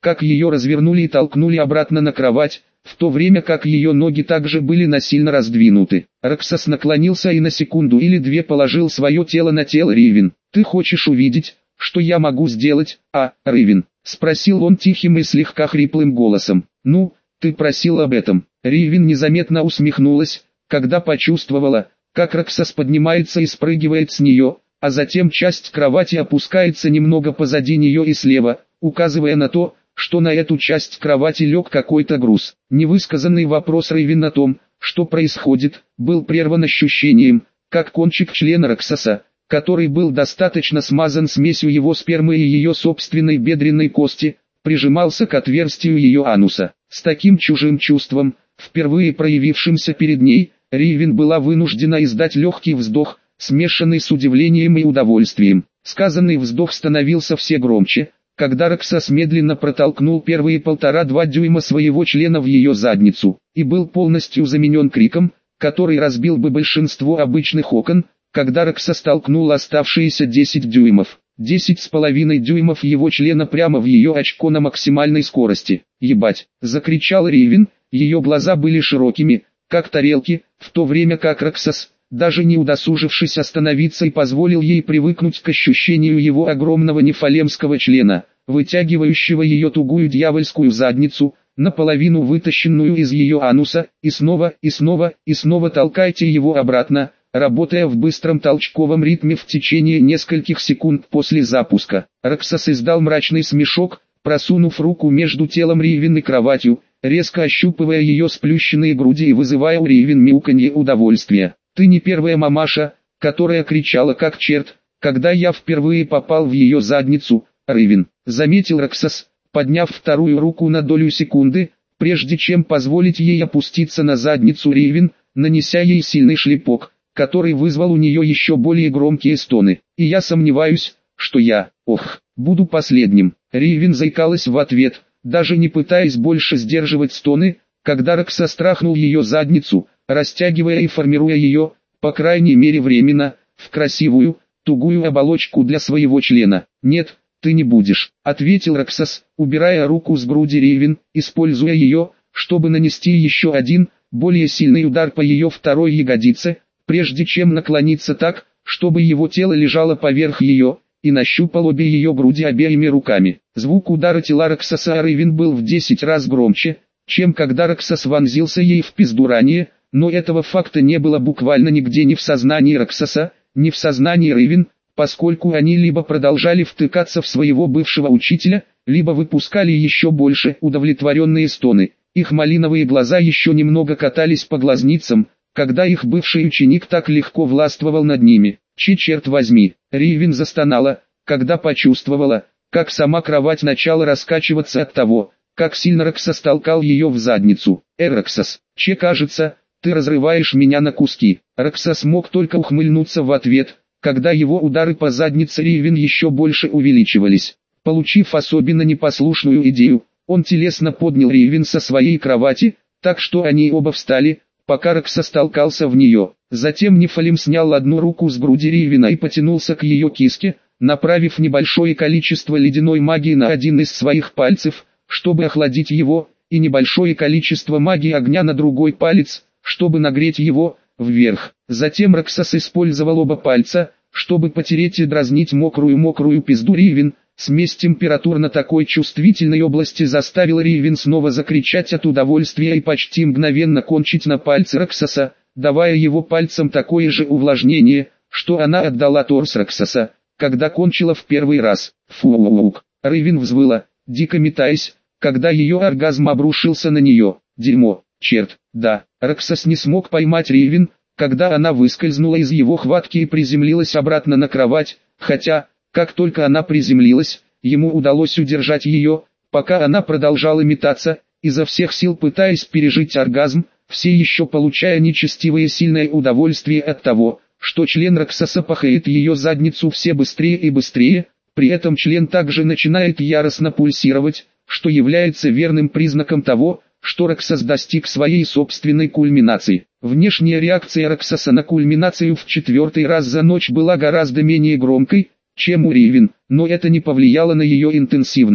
как ее развернули и толкнули обратно на кровать, в то время как ее ноги также были насильно раздвинуты. Роксос наклонился и на секунду или две положил свое тело на тело Ривен. «Ты хочешь увидеть, что я могу сделать, Ривен?» — спросил он тихим и слегка хриплым голосом. «Ну, ты просил об этом». Ривен незаметно усмехнулась, когда почувствовала, как Роксос поднимается и спрыгивает с нее, а затем часть кровати опускается немного позади нее и слева, указывая на то, что на эту часть кровати лег какой-то груз. Невысказанный вопрос Ривен о том, что происходит, был прерван ощущением, как кончик члена Роксоса, который был достаточно смазан смесью его спермы и ее собственной бедренной кости, прижимался к отверстию ее ануса. С таким чужим чувством, впервые проявившимся перед ней, Ривен была вынуждена издать легкий вздох, смешанный с удивлением и удовольствием. Сказанный вздох становился все громче, когда Роксос медленно протолкнул первые 1,5–2 дюйма своего члена в ее задницу, и был полностью заменен криком, который разбил бы большинство обычных окон, когда Роксос толкнул оставшиеся 10 дюймов. 10,5 дюймов его члена прямо в ее очко на максимальной скорости. «Ебать!» — закричал Ривен, ее глаза были широкими, как тарелки, в то время как Роксос, даже не удосужившись остановиться, и позволил ей привыкнуть к ощущению его огромного нефалемского члена, вытягивающего ее тугую дьявольскую задницу, наполовину вытащенную из ее ануса, и снова толкайте его обратно, работая в быстром толчковом ритме в течение нескольких секунд после запуска. Роксос издал мрачный смешок, просунув руку между телом Ривен и кроватью, резко ощупывая ее сплющенные груди и вызывая у Ривен мяуканье удовольствия. «Ты не первая мамаша, которая кричала как черт, когда я впервые попал в ее задницу, Ривен», — заметил Роксос, подняв вторую руку на долю секунды, прежде чем позволить ей опуститься на задницу Ривен, нанеся ей сильный шлепок, который вызвал у нее еще более громкие стоны. «И я сомневаюсь, что я, буду последним». Ривен заикалась в ответ, даже не пытаясь больше сдерживать стоны, когда Роксос трахнул ее задницу, растягивая и формируя ее, по крайней мере временно, в красивую, тугую оболочку для своего члена. «Нет, ты не будешь», — ответил Роксос, убирая руку с груди Ривен, используя ее, чтобы нанести еще один, более сильный удар по ее второй ягодице, прежде чем наклониться так, чтобы его тело лежало поверх ее, и нащупал обе ее груди обеими руками. Звук удара тела Роксоса о Ривен был в 10 раз громче, чем когда Роксос вонзился ей в пизду ранее, но этого факта не было буквально нигде ни в сознании Роксоса, ни в сознании Ривен, поскольку они либо продолжали втыкаться в своего бывшего учителя, либо выпускали еще больше удовлетворенные стоны. Их малиновые глаза еще немного катались по глазницам, когда их бывший ученик так легко властвовал над ними. Черт возьми, Ривен застонала, когда почувствовала, как сама кровать начала раскачиваться от того, как сильно Роксос толкал ее в задницу. «Роксос, кажется, ты разрываешь меня на куски». Роксос мог только ухмыльнуться в ответ, когда его удары по заднице Ривен еще больше увеличивались. Получив особенно непослушную идею, он телесно поднял Ривен со своей кровати, так что они оба встали, пока Роксос толкался в нее. Затем Нефалим снял одну руку с груди Ривена и потянулся к ее киске, направив небольшое количество ледяной магии на один из своих пальцев, чтобы охладить его, и небольшое количество магии огня на другой палец, чтобы нагреть его, вверх. Затем Роксос использовал оба пальца, чтобы потереть и дразнить мокрую пизду Ривен. Смесь температур на такой чувствительной области заставила Ривен снова закричать от удовольствия и почти мгновенно кончить на пальце Роксоса, давая его пальцам такое же увлажнение, что она отдала торс Роксоса, когда кончила в первый раз. Фууук. Ривен взвыла, дико метаясь, когда ее оргазм обрушился на нее. Дерьмо, черт, да. Роксос не смог поймать Ривен, когда она выскользнула из его хватки и приземлилась обратно на кровать, хотя, как только она приземлилась, ему удалось удержать ее, пока она продолжала метаться, изо всех сил пытаясь пережить оргазм, все еще получая нечестивое сильное удовольствие от того, что член Роксоса пахает ее задницу все быстрее и быстрее, при этом член также начинает яростно пульсировать, что является верным признаком того, что Роксос достиг своей собственной кульминации. Внешняя реакция Роксоса на кульминацию в 4-й раз за ночь была гораздо менее громкой, чем у Ривен, но это не повлияло на ее интенсивность.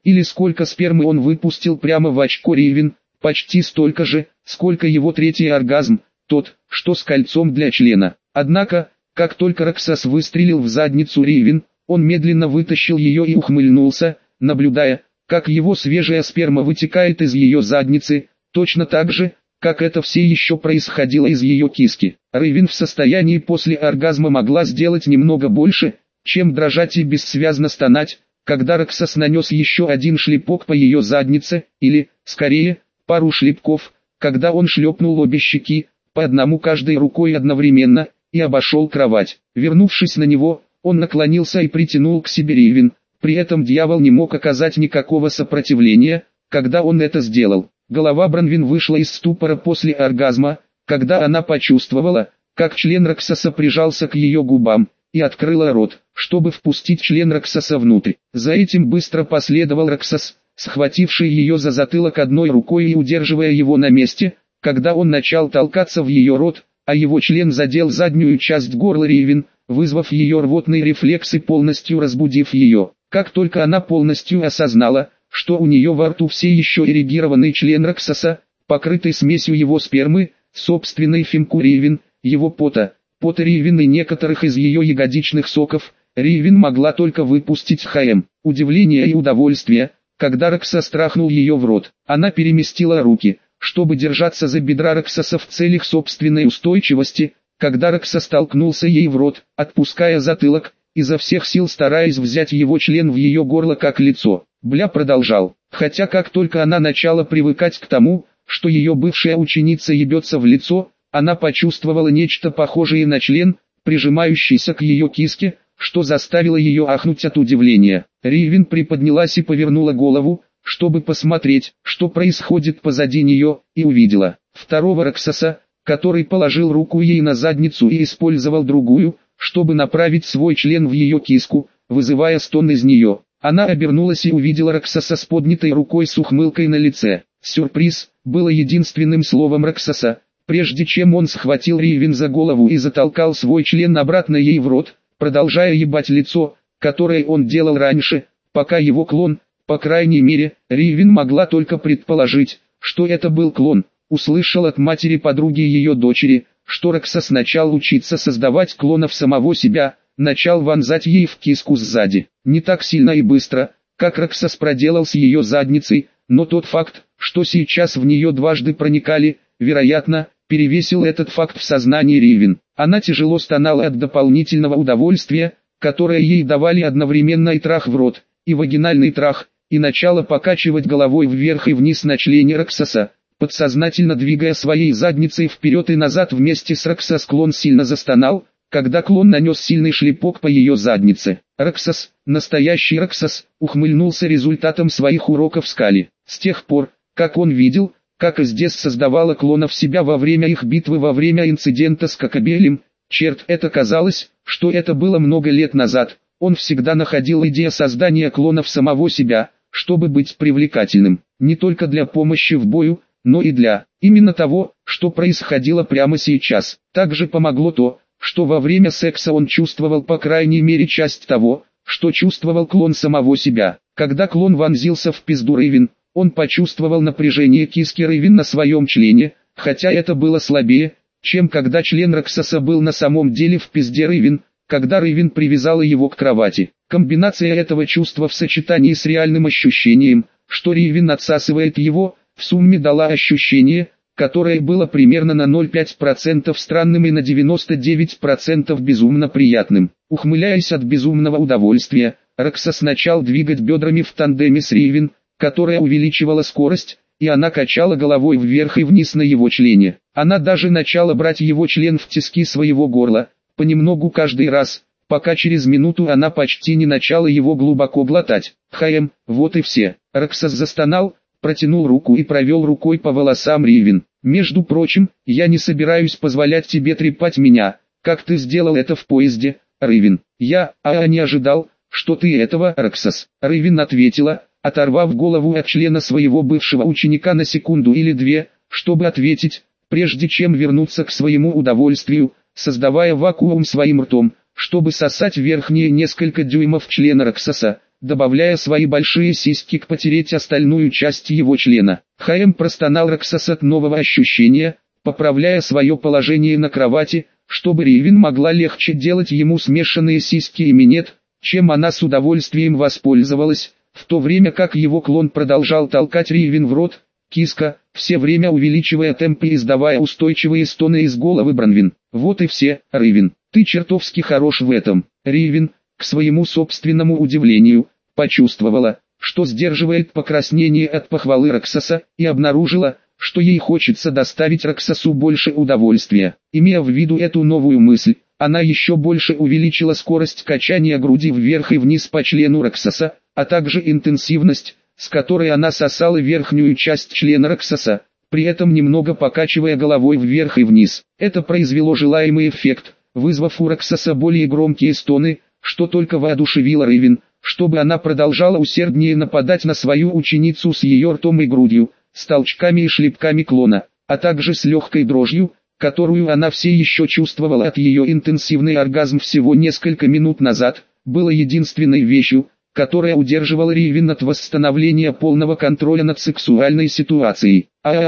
или сколько спермы он выпустил прямо в очко Ривен, почти столько же, сколько его третий оргазм, тот, что с кольцом для члена. Однако, как только Роксас выстрелил в задницу Ривен, он медленно вытащил ее и ухмыльнулся, наблюдая, как его свежая сперма вытекает из ее задницы, точно так же, как это все еще происходило из ее киски. Ривен в состоянии после оргазма могла сделать немного больше, чем дрожать и бессвязно стонать, когда Роксас нанес еще один шлепок по ее заднице, или, скорее, пару шлепков, когда он шлепнул обе щеки, по одному каждой рукой одновременно, и обошел кровать. Вернувшись на него, он наклонился и притянул к себе Ривен, при этом дьявол не мог оказать никакого сопротивления, когда он это сделал. Голова Бронвин вышла из ступора после оргазма, когда она почувствовала, как член Роксаса прижался к ее губам, и открыла рот, чтобы впустить член Роксаса внутрь. За этим быстро последовал Роксас, схвативший ее за затылок одной рукой и удерживая его на месте, когда он начал толкаться в ее рот, а его член задел заднюю часть горла Ривен, вызвав ее рвотный рефлекс и полностью разбудив ее. Как только она полностью осознала, что у нее во рту все еще эрегированный член Роксаса, покрытый смесью его спермы, собственной фимку Ривен, его пота Ривен и некоторых из ее ягодичных соков, Ривен могла только выпустить удивление и удовольствие, когда Роксас трахнул ее в рот. Она переместила руки, чтобы держаться за бедра Роксаса в целях собственной устойчивости, когда Роксас толкнулся ей в рот, отпуская затылок, изо всех сил стараясь взять его член в ее горло как лицо. Бля продолжал, хотя как только она начала привыкать к тому, что ее бывшая ученица ебется в лицо, она почувствовала нечто похожее на член, прижимающийся к ее киске, что заставило ее ахнуть от удивления. Ривен приподнялась и повернула голову, чтобы посмотреть, что происходит позади нее, и увидела второго Роксаса, который положил руку ей на задницу и использовал другую, чтобы направить свой член в ее киску, вызывая стон из нее. Она обернулась и увидела Роксаса с поднятой рукой с ухмылкой на лице. «Сюрприз» было единственным словом Роксаса, прежде чем он схватил Ривен за голову и затолкал свой член обратно ей в рот, продолжая ебать лицо, которое он делал раньше, пока его клон, по крайней мере, Ривен могла только предположить, что это был клон, услышал от матери подруги ее дочери, что Роксас начал учиться создавать клонов самого себя, начал вонзать ей в киску сзади. Не так сильно и быстро, как Роксас проделал с ее задницей, но тот факт, что сейчас в нее дважды проникали, вероятно, перевесил этот факт в сознании Ривен. Она тяжело стонала от дополнительного удовольствия, которое ей давали одновременно и трах в рот, и вагинальный трах, и начала покачивать головой вверх и вниз на члене Роксаса, подсознательно двигая своей задницей вперед и назад вместе с Роксас. Клон сильно застонал, когда клон нанес сильный шлепок по ее заднице. Роксас, настоящий Роксас, ухмыльнулся результатом своих уроков Скали. С тех пор, как он видел, как Издес создавала клонов себя во время их битвы во время инцидента с Кокобелем, черт, это казалось, что это было много лет назад, он всегда находил идею создания клонов самого себя, чтобы быть привлекательным, не только для помощи в бою, но и для именно того, что происходило прямо сейчас. Также помогло то, что во время секса он чувствовал по крайней мере часть того, что чувствовал клон самого себя. Когда клон вонзился в пизду Ривен, он почувствовал напряжение киски Ривен на своем члене, хотя это было слабее, чем когда член Роксаса был на самом деле в пизде Ривен, когда Ривен привязала его к кровати. Комбинация этого чувства в сочетании с реальным ощущением, что Ривен отсасывает его, в сумме дала ощущение, которое было примерно на 0,5% странным и на 99% безумно приятным. Ухмыляясь от безумного удовольствия, Роксас начал двигать бедрами в тандеме с Ривен, которая увеличивала скорость, и она качала головой вверх и вниз на его члене. Она даже начала брать его член в тиски своего горла, понемногу каждый раз, пока через минуту она почти не начала его глубоко глотать. Вот и все. Роксас застонал, протянул руку и провел рукой по волосам Ривен. «Между прочим, я не собираюсь позволять тебе трепать меня, как ты сделал это в поезде, Ривен. Я не ожидал, что ты этого, Роксас». Ривен ответила, оторвав голову от члена своего бывшего ученика на секунду или две, чтобы ответить, прежде чем вернуться к своему удовольствию, создавая вакуум своим ртом, чтобы сосать верхние несколько дюймов члена Роксаса, добавляя свои большие сиськи к потереть остальную часть его члена. Хаим простонал Роксос от нового ощущения, поправляя свое положение на кровати, чтобы Ривин могла легче делать ему смешанные сиськи и минет, чем она с удовольствием воспользовалась, в то время как его клон продолжал толкать Ривин в рот. Киска, все время увеличивая темп и издавая устойчивые стоны из головы Бранвин. Вот и все, Ривин, ты чертовски хорош в этом. Ривин, к своему собственному удивлению, почувствовала, что сдерживает покраснение от похвалы Роксоса, и обнаружила, что ей хочется доставить Роксосу больше удовольствия. Имея в виду эту новую мысль, она еще больше увеличила скорость качания груди вверх и вниз по члену Роксоса, а также интенсивность, с которой она сосала верхнюю часть члена Роксоса, при этом немного покачивая головой вверх и вниз. Это произвело желаемый эффект, вызвав у Роксоса более громкие стоны, что только воодушевило Ривин, чтобы она продолжала усерднее нападать на свою ученицу с ее ртом и грудью, с толчками и шлепками клона, а также с легкой дрожью, которую она все еще чувствовала от ее интенсивный оргазм всего несколько минут назад, было единственной вещью, которая удерживала Ривин от восстановления полного контроля над сексуальной ситуацией.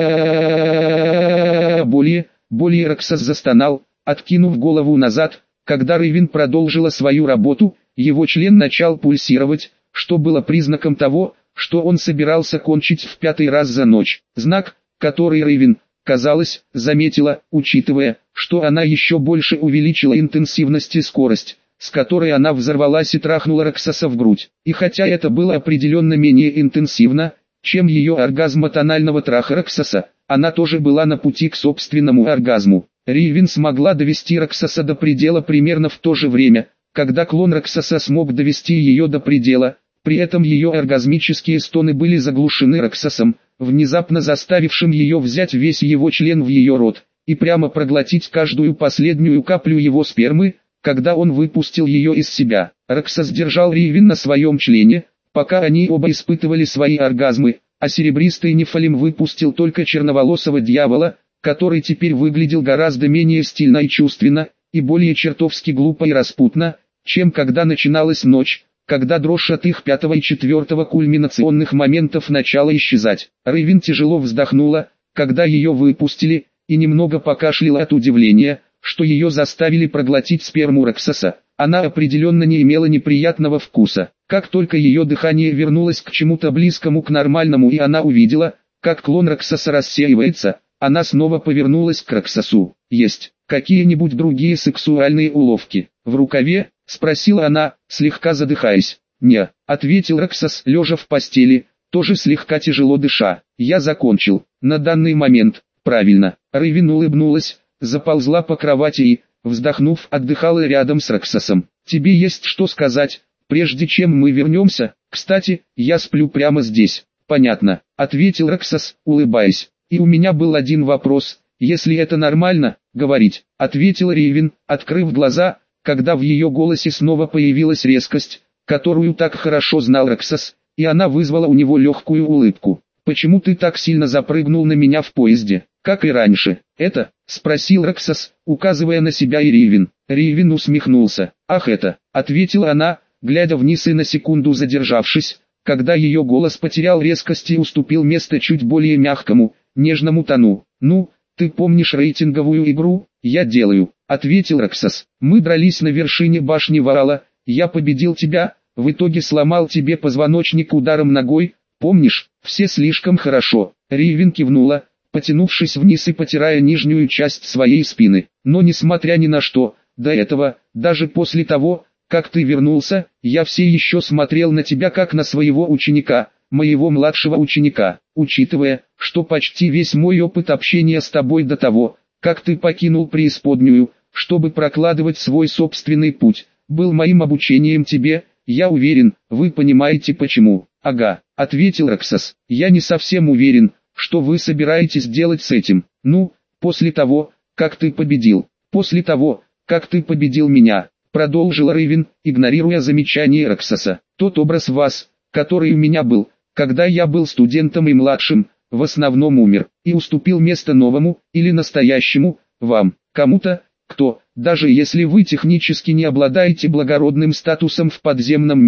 Более Роксос застонал, откинув голову назад. Когда Ривин продолжила свою работу, его член начал пульсировать, что было признаком того, что он собирался кончить в 5-й раз за ночь. Знак, который Ривин, казалось, заметила, учитывая, что она еще больше увеличила интенсивность и скорость, с которой она взорвалась и трахнула Роксоса в грудь. И хотя это было определенно менее интенсивно, чем ее оргазм от анального траха Роксоса, она тоже была на пути к собственному оргазму. Ривин смогла довести Роксоса до предела примерно в то же время, когда клон Роксоса смог довести ее до предела, при этом ее оргазмические стоны были заглушены Роксосом, внезапно заставившим ее взять весь его член в ее рот, и прямо проглотить каждую последнюю каплю его спермы, когда он выпустил ее из себя. Роксос держал Ривин на своем члене, пока они оба испытывали свои оргазмы, а серебристый Нефалим выпустил только черноволосого дьявола, который теперь выглядел гораздо менее стильно и чувственно, и более чертовски глупо и распутно, чем когда начиналась ночь, когда дрожь от их 5-го и 4-го кульминационных моментов начала исчезать. Ривин тяжело вздохнула, когда ее выпустили, и немного покашляла от удивления, что ее заставили проглотить сперму Роксоса. Она определенно не имела неприятного вкуса. Как только ее дыхание вернулось к чему-то близкому к нормальному и она увидела, как клон Роксоса рассеивается, она снова повернулась к Роксосу. «Есть какие-нибудь другие сексуальные уловки в рукаве?» — спросила она, слегка задыхаясь. «Не», — ответил Роксос, лежа в постели, тоже слегка тяжело дыша. «Я закончил. На данный момент, правильно». Ривин улыбнулась, заползла по кровати и, вздохнув, отдыхала рядом с Роксосом. «Тебе есть что сказать, прежде чем мы вернемся? Кстати, я сплю прямо здесь». «Понятно», — ответил Роксос, улыбаясь. «И у меня был один вопрос, если это нормально, говорить», — ответил Ривин, открыв глаза, когда в ее голосе снова появилась резкость, которую так хорошо знал Роксос, и она вызвала у него легкую улыбку. «Почему ты так сильно запрыгнул на меня в поезде, как и раньше?» «Это?» — спросил Роксос, указывая на себя и Ривин. Ривин усмехнулся. «Ах это!» — ответила она, глядя вниз и на секунду задержавшись, когда ее голос потерял резкость и уступил место чуть более мягкому, нежному тону. «Ну, ты помнишь рейтинговую игру?» «Я делаю», — ответил Роксос. «Мы дрались на вершине башни Ваала, я победил тебя, в итоге сломал тебе позвоночник ударом ногой, помнишь?» «Все слишком хорошо». Ривин кивнула, потянувшись вниз и потирая нижнюю часть своей спины. «Но несмотря ни на что, до этого, даже после того, как ты вернулся, я все еще смотрел на тебя как на своего ученика, моего младшего ученика, учитывая, что почти весь мой опыт общения с тобой до того, как ты покинул преисподнюю, чтобы прокладывать свой собственный путь, был моим обучением тебе, я уверен, вы понимаете почему». «Ага», — ответил Роксос, — «я не совсем уверен, что вы собираетесь делать с этим. Ну, после того, как ты победил, после того, как ты победил меня», — продолжил Ривин, игнорируя замечание Роксоса. «Тот образ вас, который у меня был, когда я был студентом и младшим, в основном умер, и уступил место новому, или настоящему, вам, кому-то, кто, даже если вы технически не обладаете благородным статусом в подземном мире,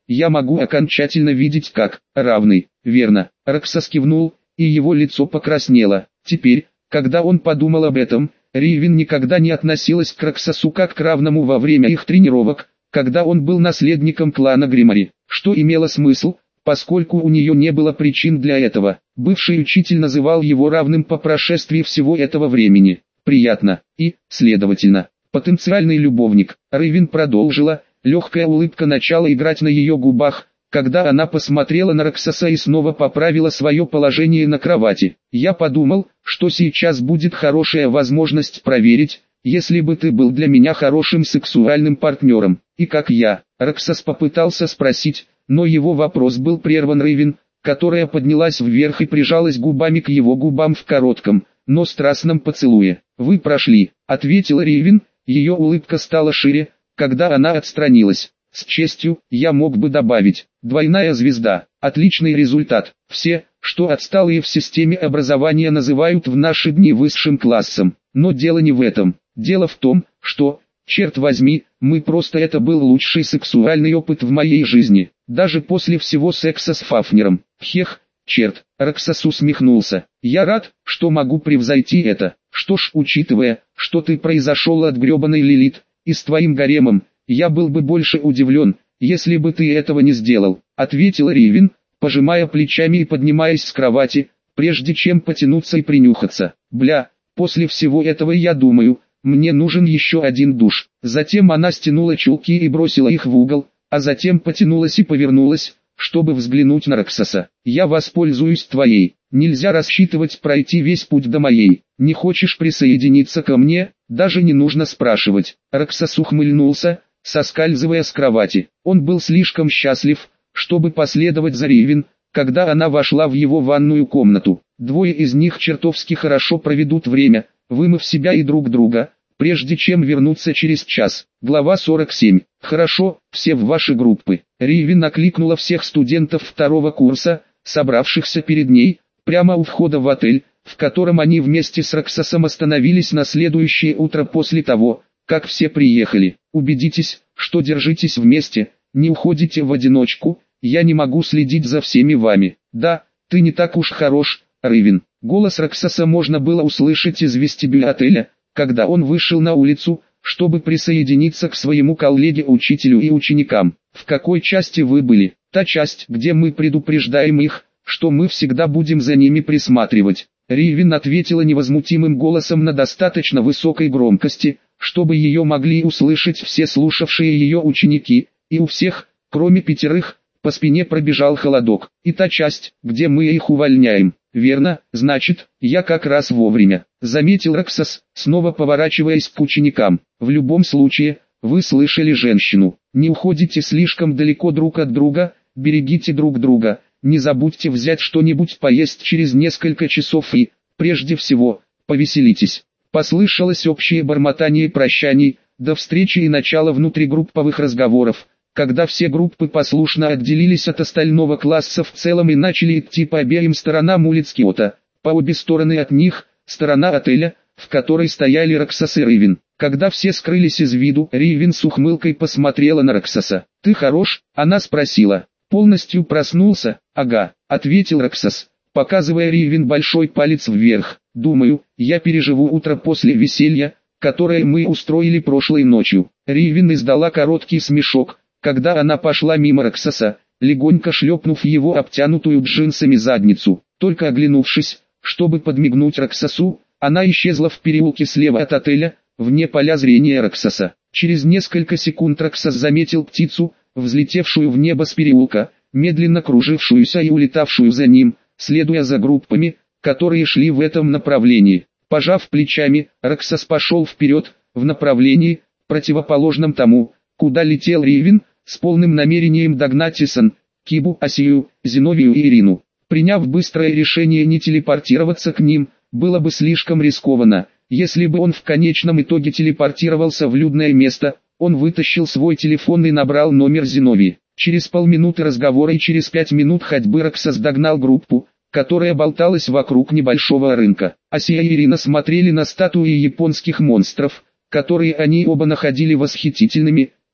я могу окончательно видеть как равный. Верно. Роксос кивнул, и его лицо покраснело. Теперь, когда он подумал об этом, Ривин никогда не относилась к Роксосу как к равному во время их тренировок, когда он был наследником клана Гримари, что имело смысл, поскольку у нее не было причин для этого. Бывший учитель называл его равным по прошествии всего этого времени. Приятно. И, следовательно, потенциальный любовник. Ривин продолжила, легкая улыбка начала играть на ее губах, когда она посмотрела на Роксоса и снова поправила свое положение на кровати. Я подумал, что сейчас будет хорошая возможность проверить, если бы ты был для меня хорошим сексуальным партнером, и как я. Роксос попытался спросить, но его вопрос был прерван Ривин, которая поднялась вверх и прижалась губами к его губам в коротком, но страстном поцелуе. «Вы прошли», — ответила Ривин, ее улыбка стала шире, когда она отстранилась. «С честью, я мог бы добавить, двойная звезда, отличный результат. Все, что отсталые в системе образования называют в наши дни высшим классом. Но дело не в этом. Дело в том, что, черт возьми, это был лучший сексуальный опыт в моей жизни, даже после всего секса с Фафнером. Хех, черт». Роксос усмехнулся. «Я рад, что могу превзойти это. Что ж, учитывая, что ты произошел от гребаной Лилит, и с твоим гаремом, я был бы больше удивлен, если бы ты этого не сделал», — ответила Ривин, пожимая плечами и поднимаясь с кровати, прежде чем потянуться и принюхаться. «Бля, после всего этого я думаю, мне нужен еще один душ». Затем она стянула чулки и бросила их в угол, а затем потянулась и повернулась, чтобы взглянуть на Роксоса. «Я воспользуюсь твоей. Нельзя рассчитывать пройти весь путь до моей. Не хочешь присоединиться ко мне? Даже не нужно спрашивать». Роксос ухмыльнулся, соскальзывая с кровати. Он был слишком счастлив, чтобы последовать за Ривин, когда она вошла в его ванную комнату. Двое из них чертовски хорошо проведут время, вымыв себя и друг друга, прежде чем вернуться через час. Глава 47. «Хорошо, все в ваши группы». Ривин окликнула всех студентов второго курса, собравшихся перед ней, прямо у входа в отель, в котором они вместе с Роксосом остановились на следующее утро после того, как все приехали. «Убедитесь, что держитесь вместе, не уходите в одиночку, я не могу следить за всеми вами». «Да, ты не так уж хорош, Ривин». Голос Роксоса можно было услышать из вестибюля отеля, когда он вышел на улицу, чтобы присоединиться к своему коллеге-учителю и ученикам. «В какой части вы были?» «Та часть, где мы предупреждаем их, что мы всегда будем за ними присматривать». Ривин ответила невозмутимым голосом на достаточно высокой громкости, чтобы ее могли услышать все слушавшие ее ученики, и у всех, кроме 5, по спине пробежал холодок. «И та часть, где мы их увольняем». «Верно, значит, я как раз вовремя», — заметил Роксос, снова поворачиваясь к ученикам. «В любом случае, вы слышали женщину. Не уходите слишком далеко друг от друга, берегите друг друга, не забудьте взять что-нибудь поесть через несколько часов и, прежде всего, повеселитесь». Послышалось общее бормотание прощаний, до встречи и начала внутригрупповых разговоров, когда все группы послушно отделились от остального класса в целом и начали идти по обеим сторонам улиц Киото. По обе стороны от них, сторона отеля, в которой стояли Роксос и Ривин. Когда все скрылись из виду, Ривин с ухмылкой посмотрела на Роксоса. «Ты хорош?» — она спросила. «Полностью проснулся?» «Ага», — ответил Роксос, показывая Ривин большой палец вверх. «Думаю, я переживу утро после веселья, которое мы устроили прошлой ночью». Ривин издала короткий смешок, когда она пошла мимо Роксоса, легонько шлепнув его обтянутую джинсами задницу. Только оглянувшись, чтобы подмигнуть Роксосу, она исчезла в переулке слева от отеля, вне поля зрения Роксоса. Через несколько секунд Роксос заметил птицу, взлетевшую в небо с переулка, медленно кружившуюся и улетавшую за ним, следуя за группами, которые шли в этом направлении. Пожав плечами, Роксос пошел вперед, в направлении, противоположном тому, куда летел Ривин, с полным намерением догнать Исан, Кибу, Асию, Зиновию и Ирину. Приняв быстрое решение не телепортироваться к ним, было бы слишком рискованно. Если бы он в конечном итоге телепортировался в людное место, он вытащил свой телефон и набрал номер Зиновии. Через полминуты разговора и через 5 минут ходьбы Роксос догнал группу, которая болталась вокруг небольшого рынка. Асия и Ирина смотрели на статуи японских монстров, которые они оба находили восхитительными.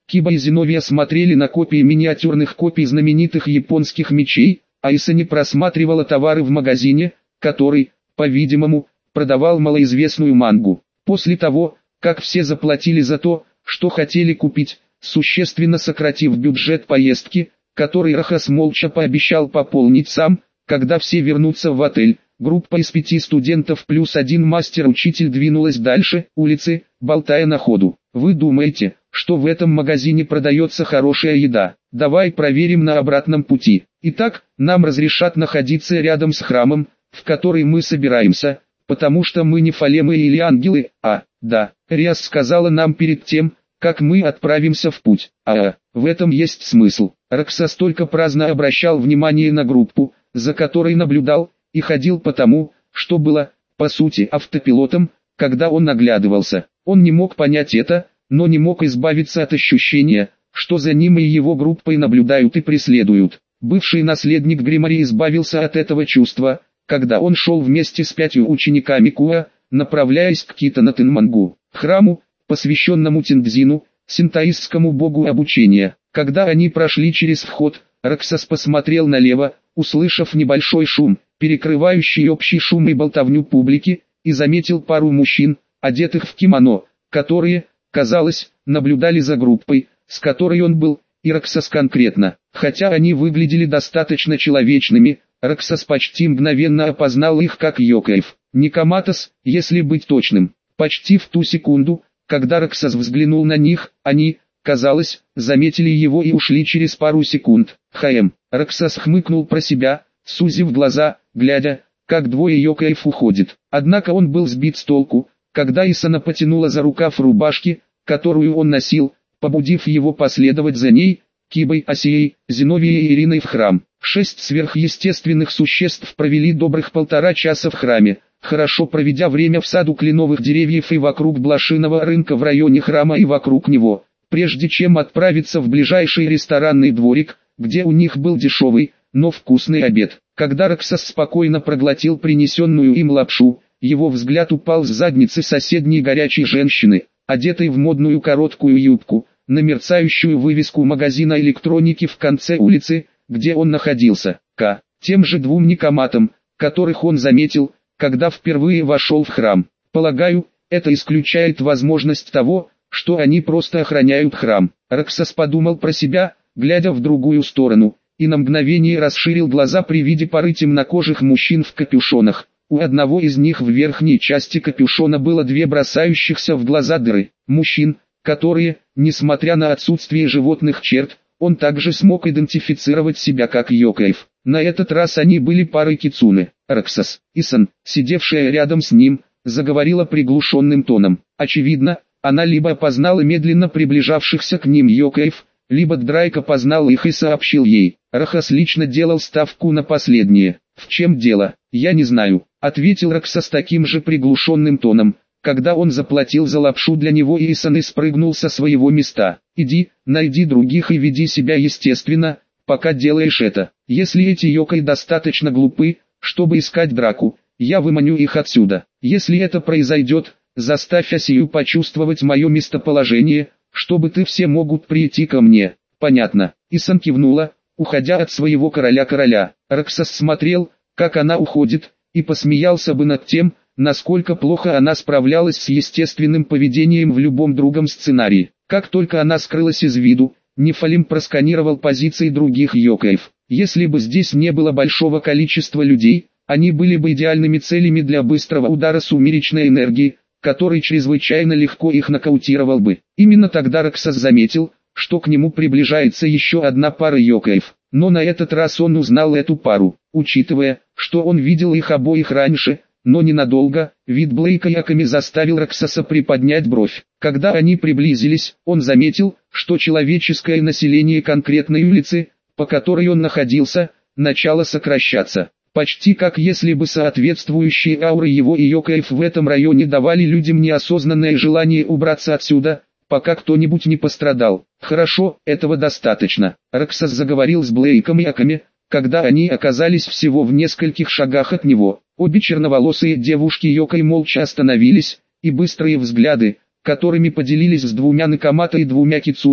Киба и Зиновия смотрели на копии миниатюрных копий знаменитых японских мечей, а Исани просматривала товары в магазине, который, по-видимому, продавал малоизвестную мангу. После того, как все заплатили за то, что хотели купить, существенно сократив бюджет поездки, который Рохас молча пообещал пополнить сам, когда все вернутся в отель, группа из 5 студентов плюс один мастер-учитель двинулась дальше улицы, болтая на ходу. «Вы думаете, что в этом магазине продается хорошая еда? Давай проверим на обратном пути. Итак, нам разрешат находиться рядом с храмом, в который мы собираемся, потому что мы не фалемы или ангелы, да, Риас сказала нам перед тем, как мы отправимся в путь. В этом есть смысл». Роксас только праздно обращал внимание на группу, за которой наблюдал, и ходил потому, что было, по сути, автопилотом, когда он оглядывался. Он не мог понять это, но не мог избавиться от ощущения, что за ним и его группой наблюдают и преследуют. Бывший наследник Гримари избавился от этого чувства, когда он шел вместе с 5 учениками Куа, направляясь к Китанатынмангу, храму, посвященному Тиндзину, синтоистскому богу обучения. Когда они прошли через вход, Роксас посмотрел налево, услышав небольшой шум, перекрывающий общий шум и болтовню публики, и заметил пару мужчин, одетых в кимоно, которые, казалось, наблюдали за группой, с которой он был, и Роксас конкретно. Хотя они выглядели достаточно человечными, Роксас почти мгновенно опознал их как йокаев. Никоматос, если быть точным. Почти в ту секунду, когда Роксас взглянул на них, они, казалось, заметили его и ушли через пару секунд. Роксас хмыкнул про себя, сузив глаза, глядя, как двое йокаев уходит. Однако он был сбит с толку, когда Исана потянула за рукав рубашки, которую он носил, побудив его последовать за ней, Кибой, Асией, Зиновией и Ириной в храм. 6 сверхъестественных существ провели добрых 1,5 часа в храме, хорошо проведя время в саду кленовых деревьев и вокруг блошиного рынка в районе храма и вокруг него, прежде чем отправиться в ближайший ресторанный дворик, где у них был дешевый, но вкусный обед. Когда Роксас спокойно проглотил принесенную им лапшу, его взгляд упал с задницы соседней горячей женщины, одетой в модную короткую юбку, на мерцающую вывеску магазина электроники в конце улицы, где он находился, тем же 2 никоматам, которых он заметил, когда впервые вошел в храм. Полагаю, это исключает возможность того, что они просто охраняют храм. Роксас подумал про себя, глядя в другую сторону, и на мгновение расширил глаза при виде пары темнокожих мужчин в капюшонах. У одного из них в верхней части капюшона было 2 бросающихся в глаза дыры. Мужчин, которые, несмотря на отсутствие животных черт, он также смог идентифицировать себя как йокаев. На этот раз они были парой кицуне. Роксас, Исан, сидевшая рядом с ним, заговорила приглушенным тоном. Очевидно, она либо опознала медленно приближавшихся к ним йокаев, либо Драйк опознал их и сообщил ей. Рохас лично делал ставку на последнее. «В чем дело? Я не знаю», — ответил Роксас таким же приглушенным тоном, когда он заплатил за лапшу для него и Исаны спрыгнул со своего места. «Иди, найди других и веди себя естественно, пока делаешь это. Если эти йокай достаточно глупы, чтобы искать драку, я выманю их отсюда. Если это произойдет, заставь Асию почувствовать мое местоположение, чтобы ты все могут прийти ко мне». «Понятно». Исан кивнула, уходя от своего короля. Роксас смотрел, как она уходит, и посмеялся бы над тем, насколько плохо она справлялась с естественным поведением в любом другом сценарии. Как только она скрылась из виду, Нефалим просканировал позиции других йокаев. Если бы здесь не было большого количества людей, они были бы идеальными целями для быстрого удара сумеречной энергии, который чрезвычайно легко их нокаутировал бы. Именно тогда Роксас заметил, что к нему приближается еще одна пара йокаев. Но на этот раз он узнал эту пару, учитывая, что он видел их обоих раньше, но ненадолго. Вид Блейка и Аками заставил Роксаса приподнять бровь. Когда они приблизились, он заметил, что человеческое население конкретной улицы, по которой он находился, начало сокращаться. Почти как если бы соответствующие ауры его и йокаев в этом районе давали людям неосознанное желание убраться отсюда, пока кто-нибудь не пострадал. «Хорошо, этого достаточно», — Роксас заговорил с Блейком и Аками, когда они оказались всего в нескольких шагах от него. Обе черноволосые девушки йокай молча остановились, и быстрые взгляды, которыми поделились с 2 Накамото и 2 Кицуне,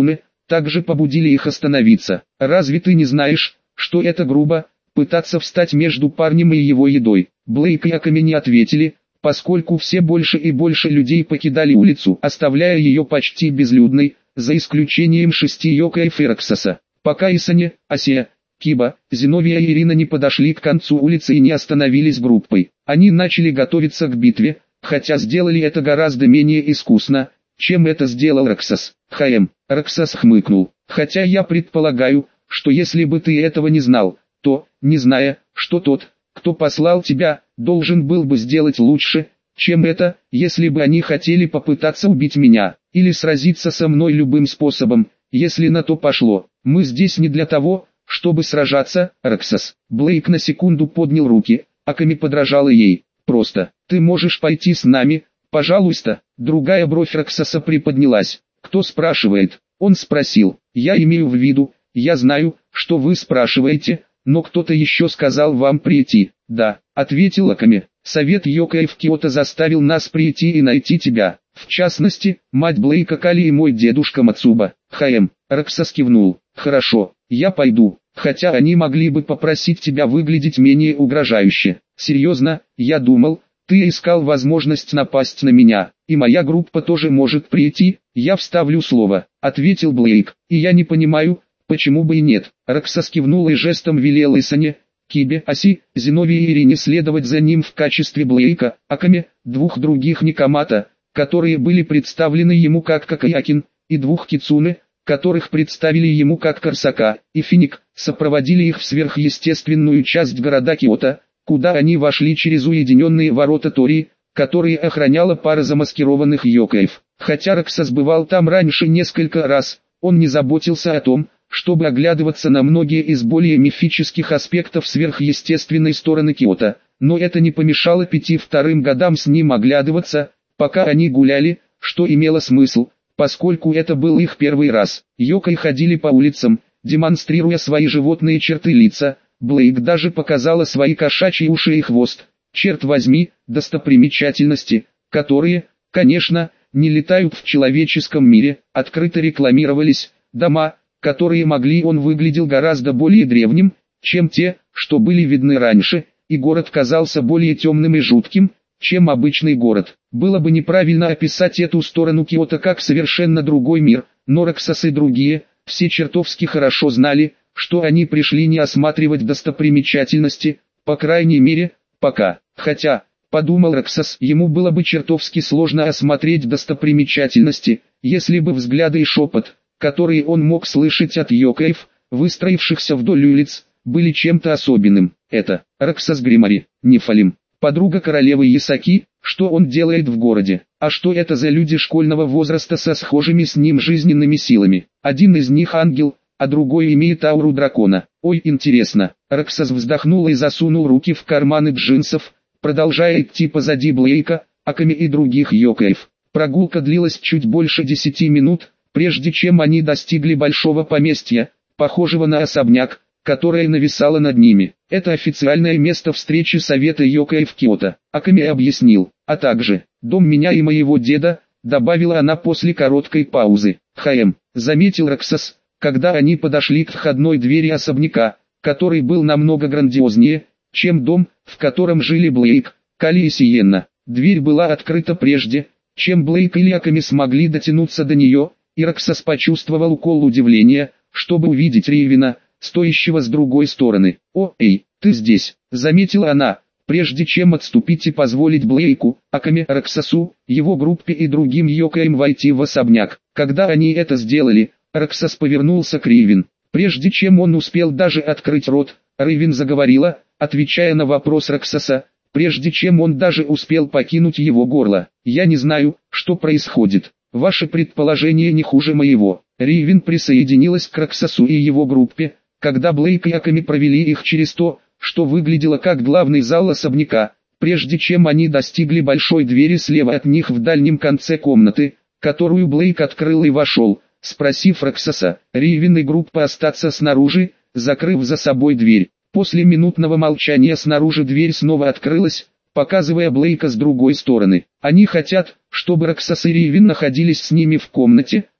также побудили их остановиться. «Разве ты не знаешь, что это грубо, пытаться встать между парнем и его едой?» Блейк и Аками не ответили, поскольку все больше и больше людей покидали улицу, оставляя ее почти безлюдной, за исключением 6 Йокаев и Роксоса. Пока Исане, Асия, Киба, Зиновия и Ирина не подошли к концу улицы и не остановились группой. Они начали готовиться к битве, хотя сделали это гораздо менее искусно, чем это сделал Роксос. Роксос хмыкнул. «Хотя я предполагаю, что если бы ты этого не знал, то, не зная, что тот, кто послал тебя, должен был бы сделать лучше, чем это, если бы они хотели попытаться убить меня, или сразиться со мной любым способом, если на то пошло. Мы здесь не для того, чтобы сражаться, Роксос». Блейк на секунду поднял руки, Аками подражала ей. «Просто, ты можешь пойти с нами, пожалуйста». Другая бровь Роксоса приподнялась. «Кто спрашивает?» Он спросил. «Я имею в виду, я знаю, что вы спрашиваете, но кто-то еще сказал вам прийти». «Да», ответил Аками. «Совет Йокаев Киото заставил нас прийти и найти тебя. В частности, мать Блейка Кали и мой дедушка Мацуба». Роксос кивнул. «Хорошо, я пойду, хотя они могли бы попросить тебя выглядеть менее угрожающе. Серьезно, я думал, ты искал возможность напасть на меня, и моя группа тоже может прийти, я вставлю слово», ответил Блейк. «И я не понимаю, почему бы и нет». Роксос кивнул и жестом велел Исане, Кибе, Аси, Зиновии и Ирине следовать за ним в качестве Блейка, Аками, 2 других Никомата, которые были представлены ему как Какаякин, и 2 Кицуне, которых представили ему как Корсака, и Финик, сопроводили их в сверхъестественную часть города Киото, куда они вошли через уединенные ворота Тории, которые охраняла пара замаскированных Йокаев. Хотя Роксос бывал там раньше несколько раз, он не заботился о том, чтобы оглядываться на многие из более мифических аспектов сверхъестественной стороны Киото, но это не помешало 5 вторым годам с ним оглядываться, пока они гуляли, что имело смысл, поскольку это был их первый раз. Йокаи ходили по улицам, демонстрируя свои животные черты лица, Блейк даже показала свои кошачьи уши и хвост. Черт возьми, достопримечательности, которые, конечно, не летают в человеческом мире, открыто рекламировались, дома, которые он выглядел гораздо более древним, чем те, что были видны раньше, и город казался более темным и жутким, чем обычный город. Было бы неправильно описать эту сторону Киото как совершенно другой мир, но Роксос и другие, все чертовски хорошо знали, что они пришли не осматривать достопримечательности, по крайней мере, пока. Хотя, подумал Роксос, ему было бы чертовски сложно осмотреть достопримечательности, если бы взгляды и шепот, которые он мог слышать от Йокаев, выстроившихся вдоль улиц, были чем-то особенным. Это Роксос Гримари, Нефалим, подруга королевы Ясаки, что он делает в городе, а что это за люди школьного возраста со схожими с ним жизненными силами. Один из них ангел, а другой имеет ауру дракона. Ой, интересно. Роксос вздохнул и засунул руки в карманы джинсов, продолжая идти позади Блейка, Аками и других Йокаев. Прогулка длилась чуть больше 10 минут, прежде чем они достигли большого поместья, похожего на особняк, которое нависало над ними. Это официальное место встречи Совета Йокаев Киото, Аками объяснил, а также «дом меня и моего деда», добавила она после короткой паузы. Заметил Роксос, когда они подошли к входной двери особняка, который был намного грандиознее, чем дом, в котором жили Блейк, Кали и Сиенна. Дверь была открыта прежде, чем Блейк или Аками смогли дотянуться до нее, и Роксос почувствовал укол удивления, чтобы увидеть Ривина, стоящего с другой стороны. «О, эй, ты здесь», — заметила она, прежде чем отступить и позволить Блейку, Аками, Роксосу, его группе и другим Йокаям войти в особняк. Когда они это сделали, Роксос повернулся к Ривин. Прежде чем он успел даже открыть рот, Ривин заговорила, отвечая на вопрос Роксоса, прежде чем он даже успел покинуть его горло. «Я не знаю, что происходит. Ваше предположение не хуже моего». Ривин присоединилась к Роксосу и его группе, когда Блейк и Аками провели их через то, что выглядело как главный зал особняка, прежде чем они достигли большой двери слева от них в дальнем конце комнаты, которую Блейк открыл и вошел, спросив Роксоса, Ривин и группа остаться снаружи, закрыв за собой дверь. После минутного молчания снаружи дверь снова открылась, показывая Блейка с другой стороны. «Они хотят, чтобы Роксос и Ривин находились с ними в комнате»,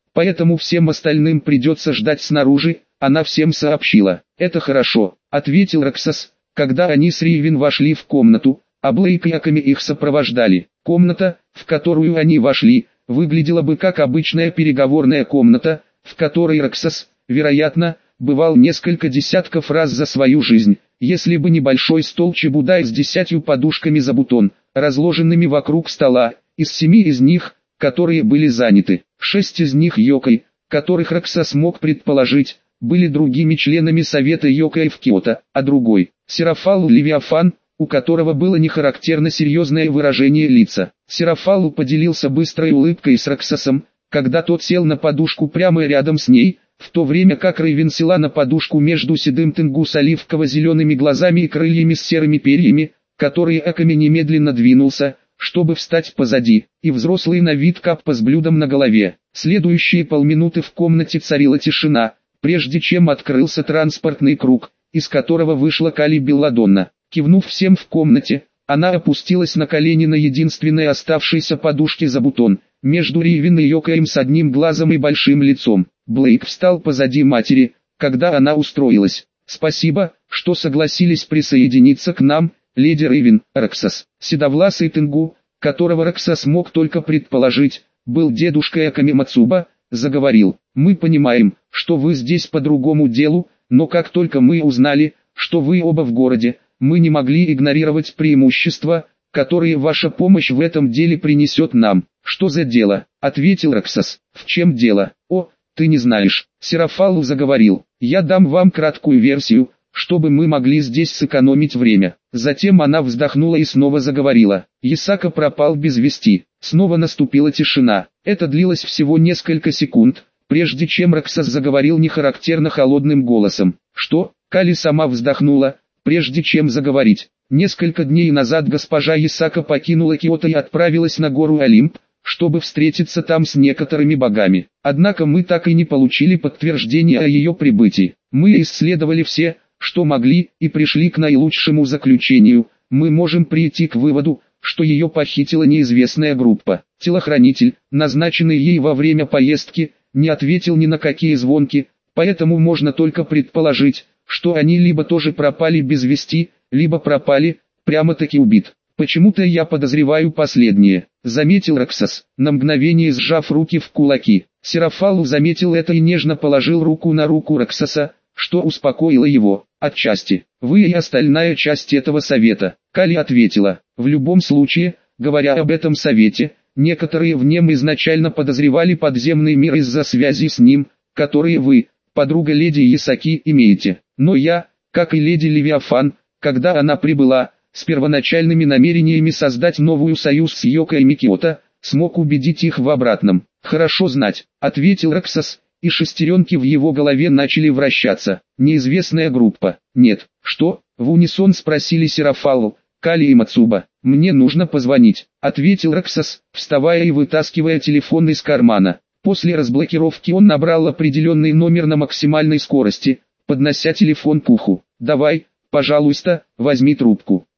Поэтому всем остальным придется ждать снаружи, она всем сообщила. «Это хорошо», — ответил Роксас, когда они с Ривен вошли в комнату, а Блейк и Аками их сопровождали. Комната, в которую они вошли, выглядела бы как обычная переговорная комната, в которой Роксас, вероятно, бывал несколько десятков раз за свою жизнь, если бы небольшой стол Чебудай с 10 подушками за бутон, разложенными вокруг стола, из 7 из них, которые были заняты, 6 из них Йокой, которых Роксас мог предположить, были другими членами Совета Йокой в Киото, а другой, Серафалу Левиафан, у которого было нехарактерно серьезное выражение лица. Серафалу поделился быстрой улыбкой с Роксасом, когда тот сел на подушку прямо рядом с ней, в то время как Рейвен села на подушку между седым Тенгу с оливково-зелеными глазами и крыльями с серыми перьями, которые Аками немедленно двинулся, чтобы встать позади, и взрослый на вид Каппа с блюдом на голове. Следующие полминуты в комнате царила тишина, прежде чем открылся транспортный круг, из которого вышла Кали Белладонна. Кивнув всем в комнате, она опустилась на колени на единственной оставшейся подушке за бутон, между Ривен и Йокаем с одним глазом и большим лицом. Блейк встал позади матери, когда она устроилась. «Спасибо, что согласились присоединиться к нам, леди Ривен». Роксас, седовласый Тенгу, которого Роксас мог только предположить, был дедушкой Аками Мацуба, заговорил. «Мы понимаем, что вы здесь по другому делу, но как только мы узнали, что вы оба в городе, мы не могли игнорировать преимущества, которые ваша помощь в этом деле принесет нам». «Что за дело?» — ответил Роксас. «В чем дело?» «О, ты не знаешь». Серафалу заговорил. «Я дам вам краткую версию, чтобы мы могли здесь сэкономить время». Затем она вздохнула и снова заговорила. Ясака пропал без вести. Снова наступила тишина. Это длилось всего несколько секунд, прежде чем Роксас заговорил нехарактерно холодным голосом. «Что?» — Кали сама вздохнула, прежде чем заговорить. «Несколько дней назад госпожа Ясака покинула Киото и отправилась на гору Олимп, чтобы встретиться там с некоторыми богами. Однако мы так и не получили подтверждения о ее прибытии. Мы исследовали все, что могли, и пришли к наилучшему заключению. Мы можем прийти к выводу, что ее похитила неизвестная группа. Телохранитель, назначенный ей во время поездки, не ответил ни на какие звонки, поэтому можно только предположить, что они либо тоже пропали без вести, либо пропали, прямо-таки убит. Почему-то я подозреваю последнее», — заметил Роксас, на мгновение сжав руки в кулаки. Серафалу заметил это и нежно положил руку на руку Роксаса, что успокоило его. «Отчасти, вы и остальная часть этого совета», — Кали ответила. «В любом случае, говоря об этом совете, некоторые в нем изначально подозревали подземный мир из-за связи с ним, которые вы, подруга леди Ясаки, имеете. Но я, как и леди Левиафан, когда она прибыла, с первоначальными намерениями создать новую союз с Йокой и Микиото, смог убедить их в обратном». «Хорошо знать», — ответил Роксас, и шестеренки в его голове начали вращаться. «Неизвестная группа». «Нет». «Что?» — в унисон спросили Серафалу, Кали и Мацуба. «Мне нужно позвонить», — ответил Роксас, вставая и вытаскивая телефон из кармана. После разблокировки он набрал определенный номер на максимальной скорости, поднося телефон к уху. «Давай, пожалуйста, возьми трубку».